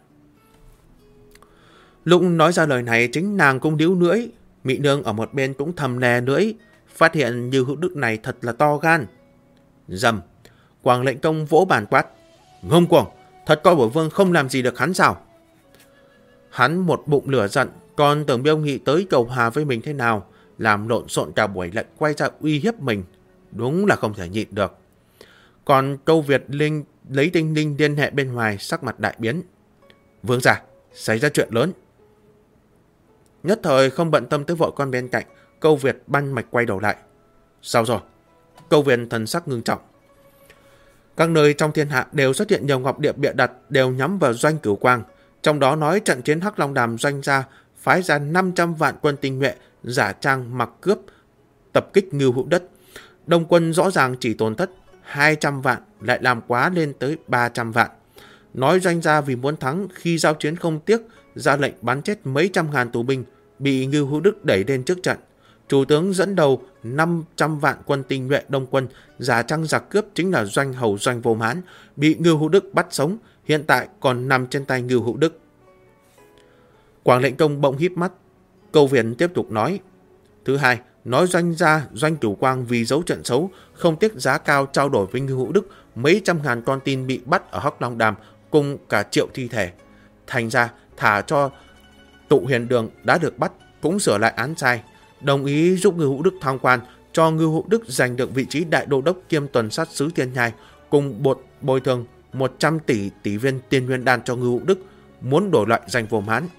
Lúc nói ra lời này chính nàng cũng điếu lưỡi. Mị Nương ở một bên cũng thầm nè lưỡi, phát hiện Như Hữu Đức này thật là to gan. Dầm, Quảng Lệnh Công vỗ bàn quát. Ngông cuồng, thật coi bổn vương không làm gì được hắn sao? Hắn một bụng lửa giận, còn tưởng Miêu Nghị tới cầu hòa với mình thế nào, làm lộn xộn cả buổi lại quay ra uy hiếp mình. Đúng là không thể nhịn được. Còn Câu Việt Linh lấy Tinh Linh liên hệ bên ngoài, sắc mặt đại biến. Vương gia, xảy ra chuyện lớn. Nhất thời không bận tâm tới vợ con bên cạnh, Câu Việt băn mạch quay đầu lại. Sao rồi? Câu Việt thần sắc ngưng trọng. Các nơi trong thiên hạ đều xuất hiện nhiều ngọc địa bịa đặt, đều nhắm vào Doanh Cửu Quang. Trong đó nói trận chiến Hắc Long Đàm Doanh gia phái ra 500 vạn quân tinh nhuệ, giả trang mặc cướp, tập kích Ngưu Hữu Đất. Đông quân rõ ràng chỉ tổn thất 200 vạn, lại làm quá lên tới 300 vạn. Nói Doanh gia vì muốn thắng, khi giao chiến không tiếc, ra lệnh bắn chết mấy trăm ngàn tù binh, bị Ngưu Hữu Đức đẩy lên trước trận. Chủ tướng dẫn đầu 500 vạn quân tinh nhuệ Đông quân, giả trang giặc cướp chính là Doanh hầu Doanh Vô Mãn, bị Ngưu Hữu Đức bắt sống, hiện tại còn nằm trên tay Ngưu Hữu Đức. Quảng Lệnh Công bỗng híp mắt. Câu Việt tiếp tục nói. Thứ hai, nói Doanh gia, Doanh Cửu Quang vì giấu trận xấu, không tiếc giá cao trao đổi với Ngưu Hữu Đức mấy trăm ngàn con tin bị bắt ở Hắc Long Đàm cùng cả triệu thi thể. Thành ra thả cho Tụ Hiền Đường đã được bắt cũng sửa lại án sai, đồng ý giúp Ngưu Hữu Đức thăng quan, cho Ngưu Hữu Đức giành được vị trí đại đô đốc kiêm tuần sát sứ Thiên Nhai, cùng bồi thường 100 tỷ viên tiên nguyên đan cho Ngưu Hữu Đức, muốn đổi lại Doanh Vô Mãn.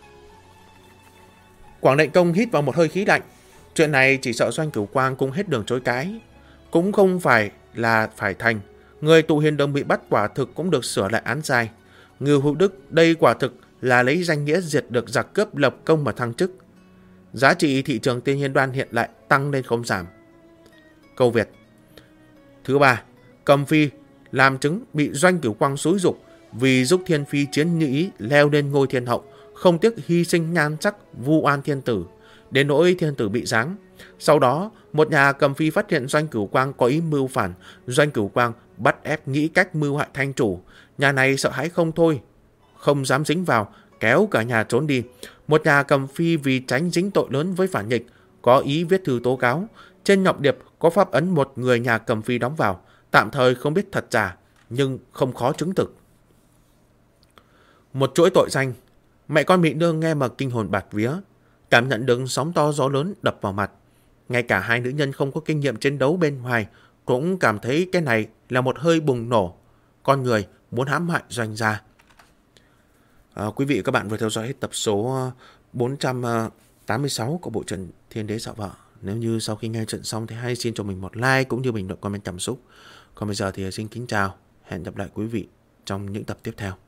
Quảng Lệnh Công hít vào một hơi khí lạnh. Chuyện này chỉ sợ Doanh Cửu Quang cũng hết đường chối cãi. Cũng không phải là phải thành. Người Tụ Hiền Đường bị bắt quả thực cũng được sửa lại án sai. Ngưu Hữu Đức đây quả thực là lấy danh nghĩa diệt được giặc cướp lập công mà thăng chức. giá trị thị trường Tiên Hiên Đoan hiện lại tăng lên không giảm. Câu Việt. Thứ ba, Cầm Phi làm chứng bị Doanh Cửu Quang xúi giục vì giúp Thiên Phi chiến như ý leo lên ngôi thiên hậu, không tiếc hy sinh nhan sắc vu oan thiên tử, đến nỗi thiên tử bị giáng. Sau đó, một nhà Cầm Phi phát hiện Doanh Cửu Quang có ý mưu phản, Doanh Cửu Quang bắt ép nghĩ cách mưu hại thanh chủ. Nhà này sợ hãi không thôi, không dám dính vào, kéo cả nhà trốn đi. Một nhà Cầm Phi vì tránh dính tội lớn với phản nghịch, có ý viết thư tố cáo. Trên nhọc điệp có pháp ấn một người nhà Cầm Phi đóng vào, tạm thời không biết thật giả, nhưng không khó chứng thực. Một chuỗi tội danh. Mẹ con Mỹ Nương nghe mà kinh hồn bạt vía, cảm nhận được sóng to gió lớn đập vào mặt. Ngay cả hai nữ nhân không có kinh nghiệm chiến đấu bên ngoài cũng cảm thấy cái này là một hơi bùng nổ. Con người muốn hãm hại Doanh gia. Quý vị và các bạn vừa theo dõi tập số 486 của bộ truyện Thiên Đế Dạo Vợ. Nếu như sau khi nghe chuyện xong thì hãy xin cho mình một like cũng như bình luận comment cảm xúc. Còn bây giờ thì xin kính chào, hẹn gặp lại quý vị trong những tập tiếp theo.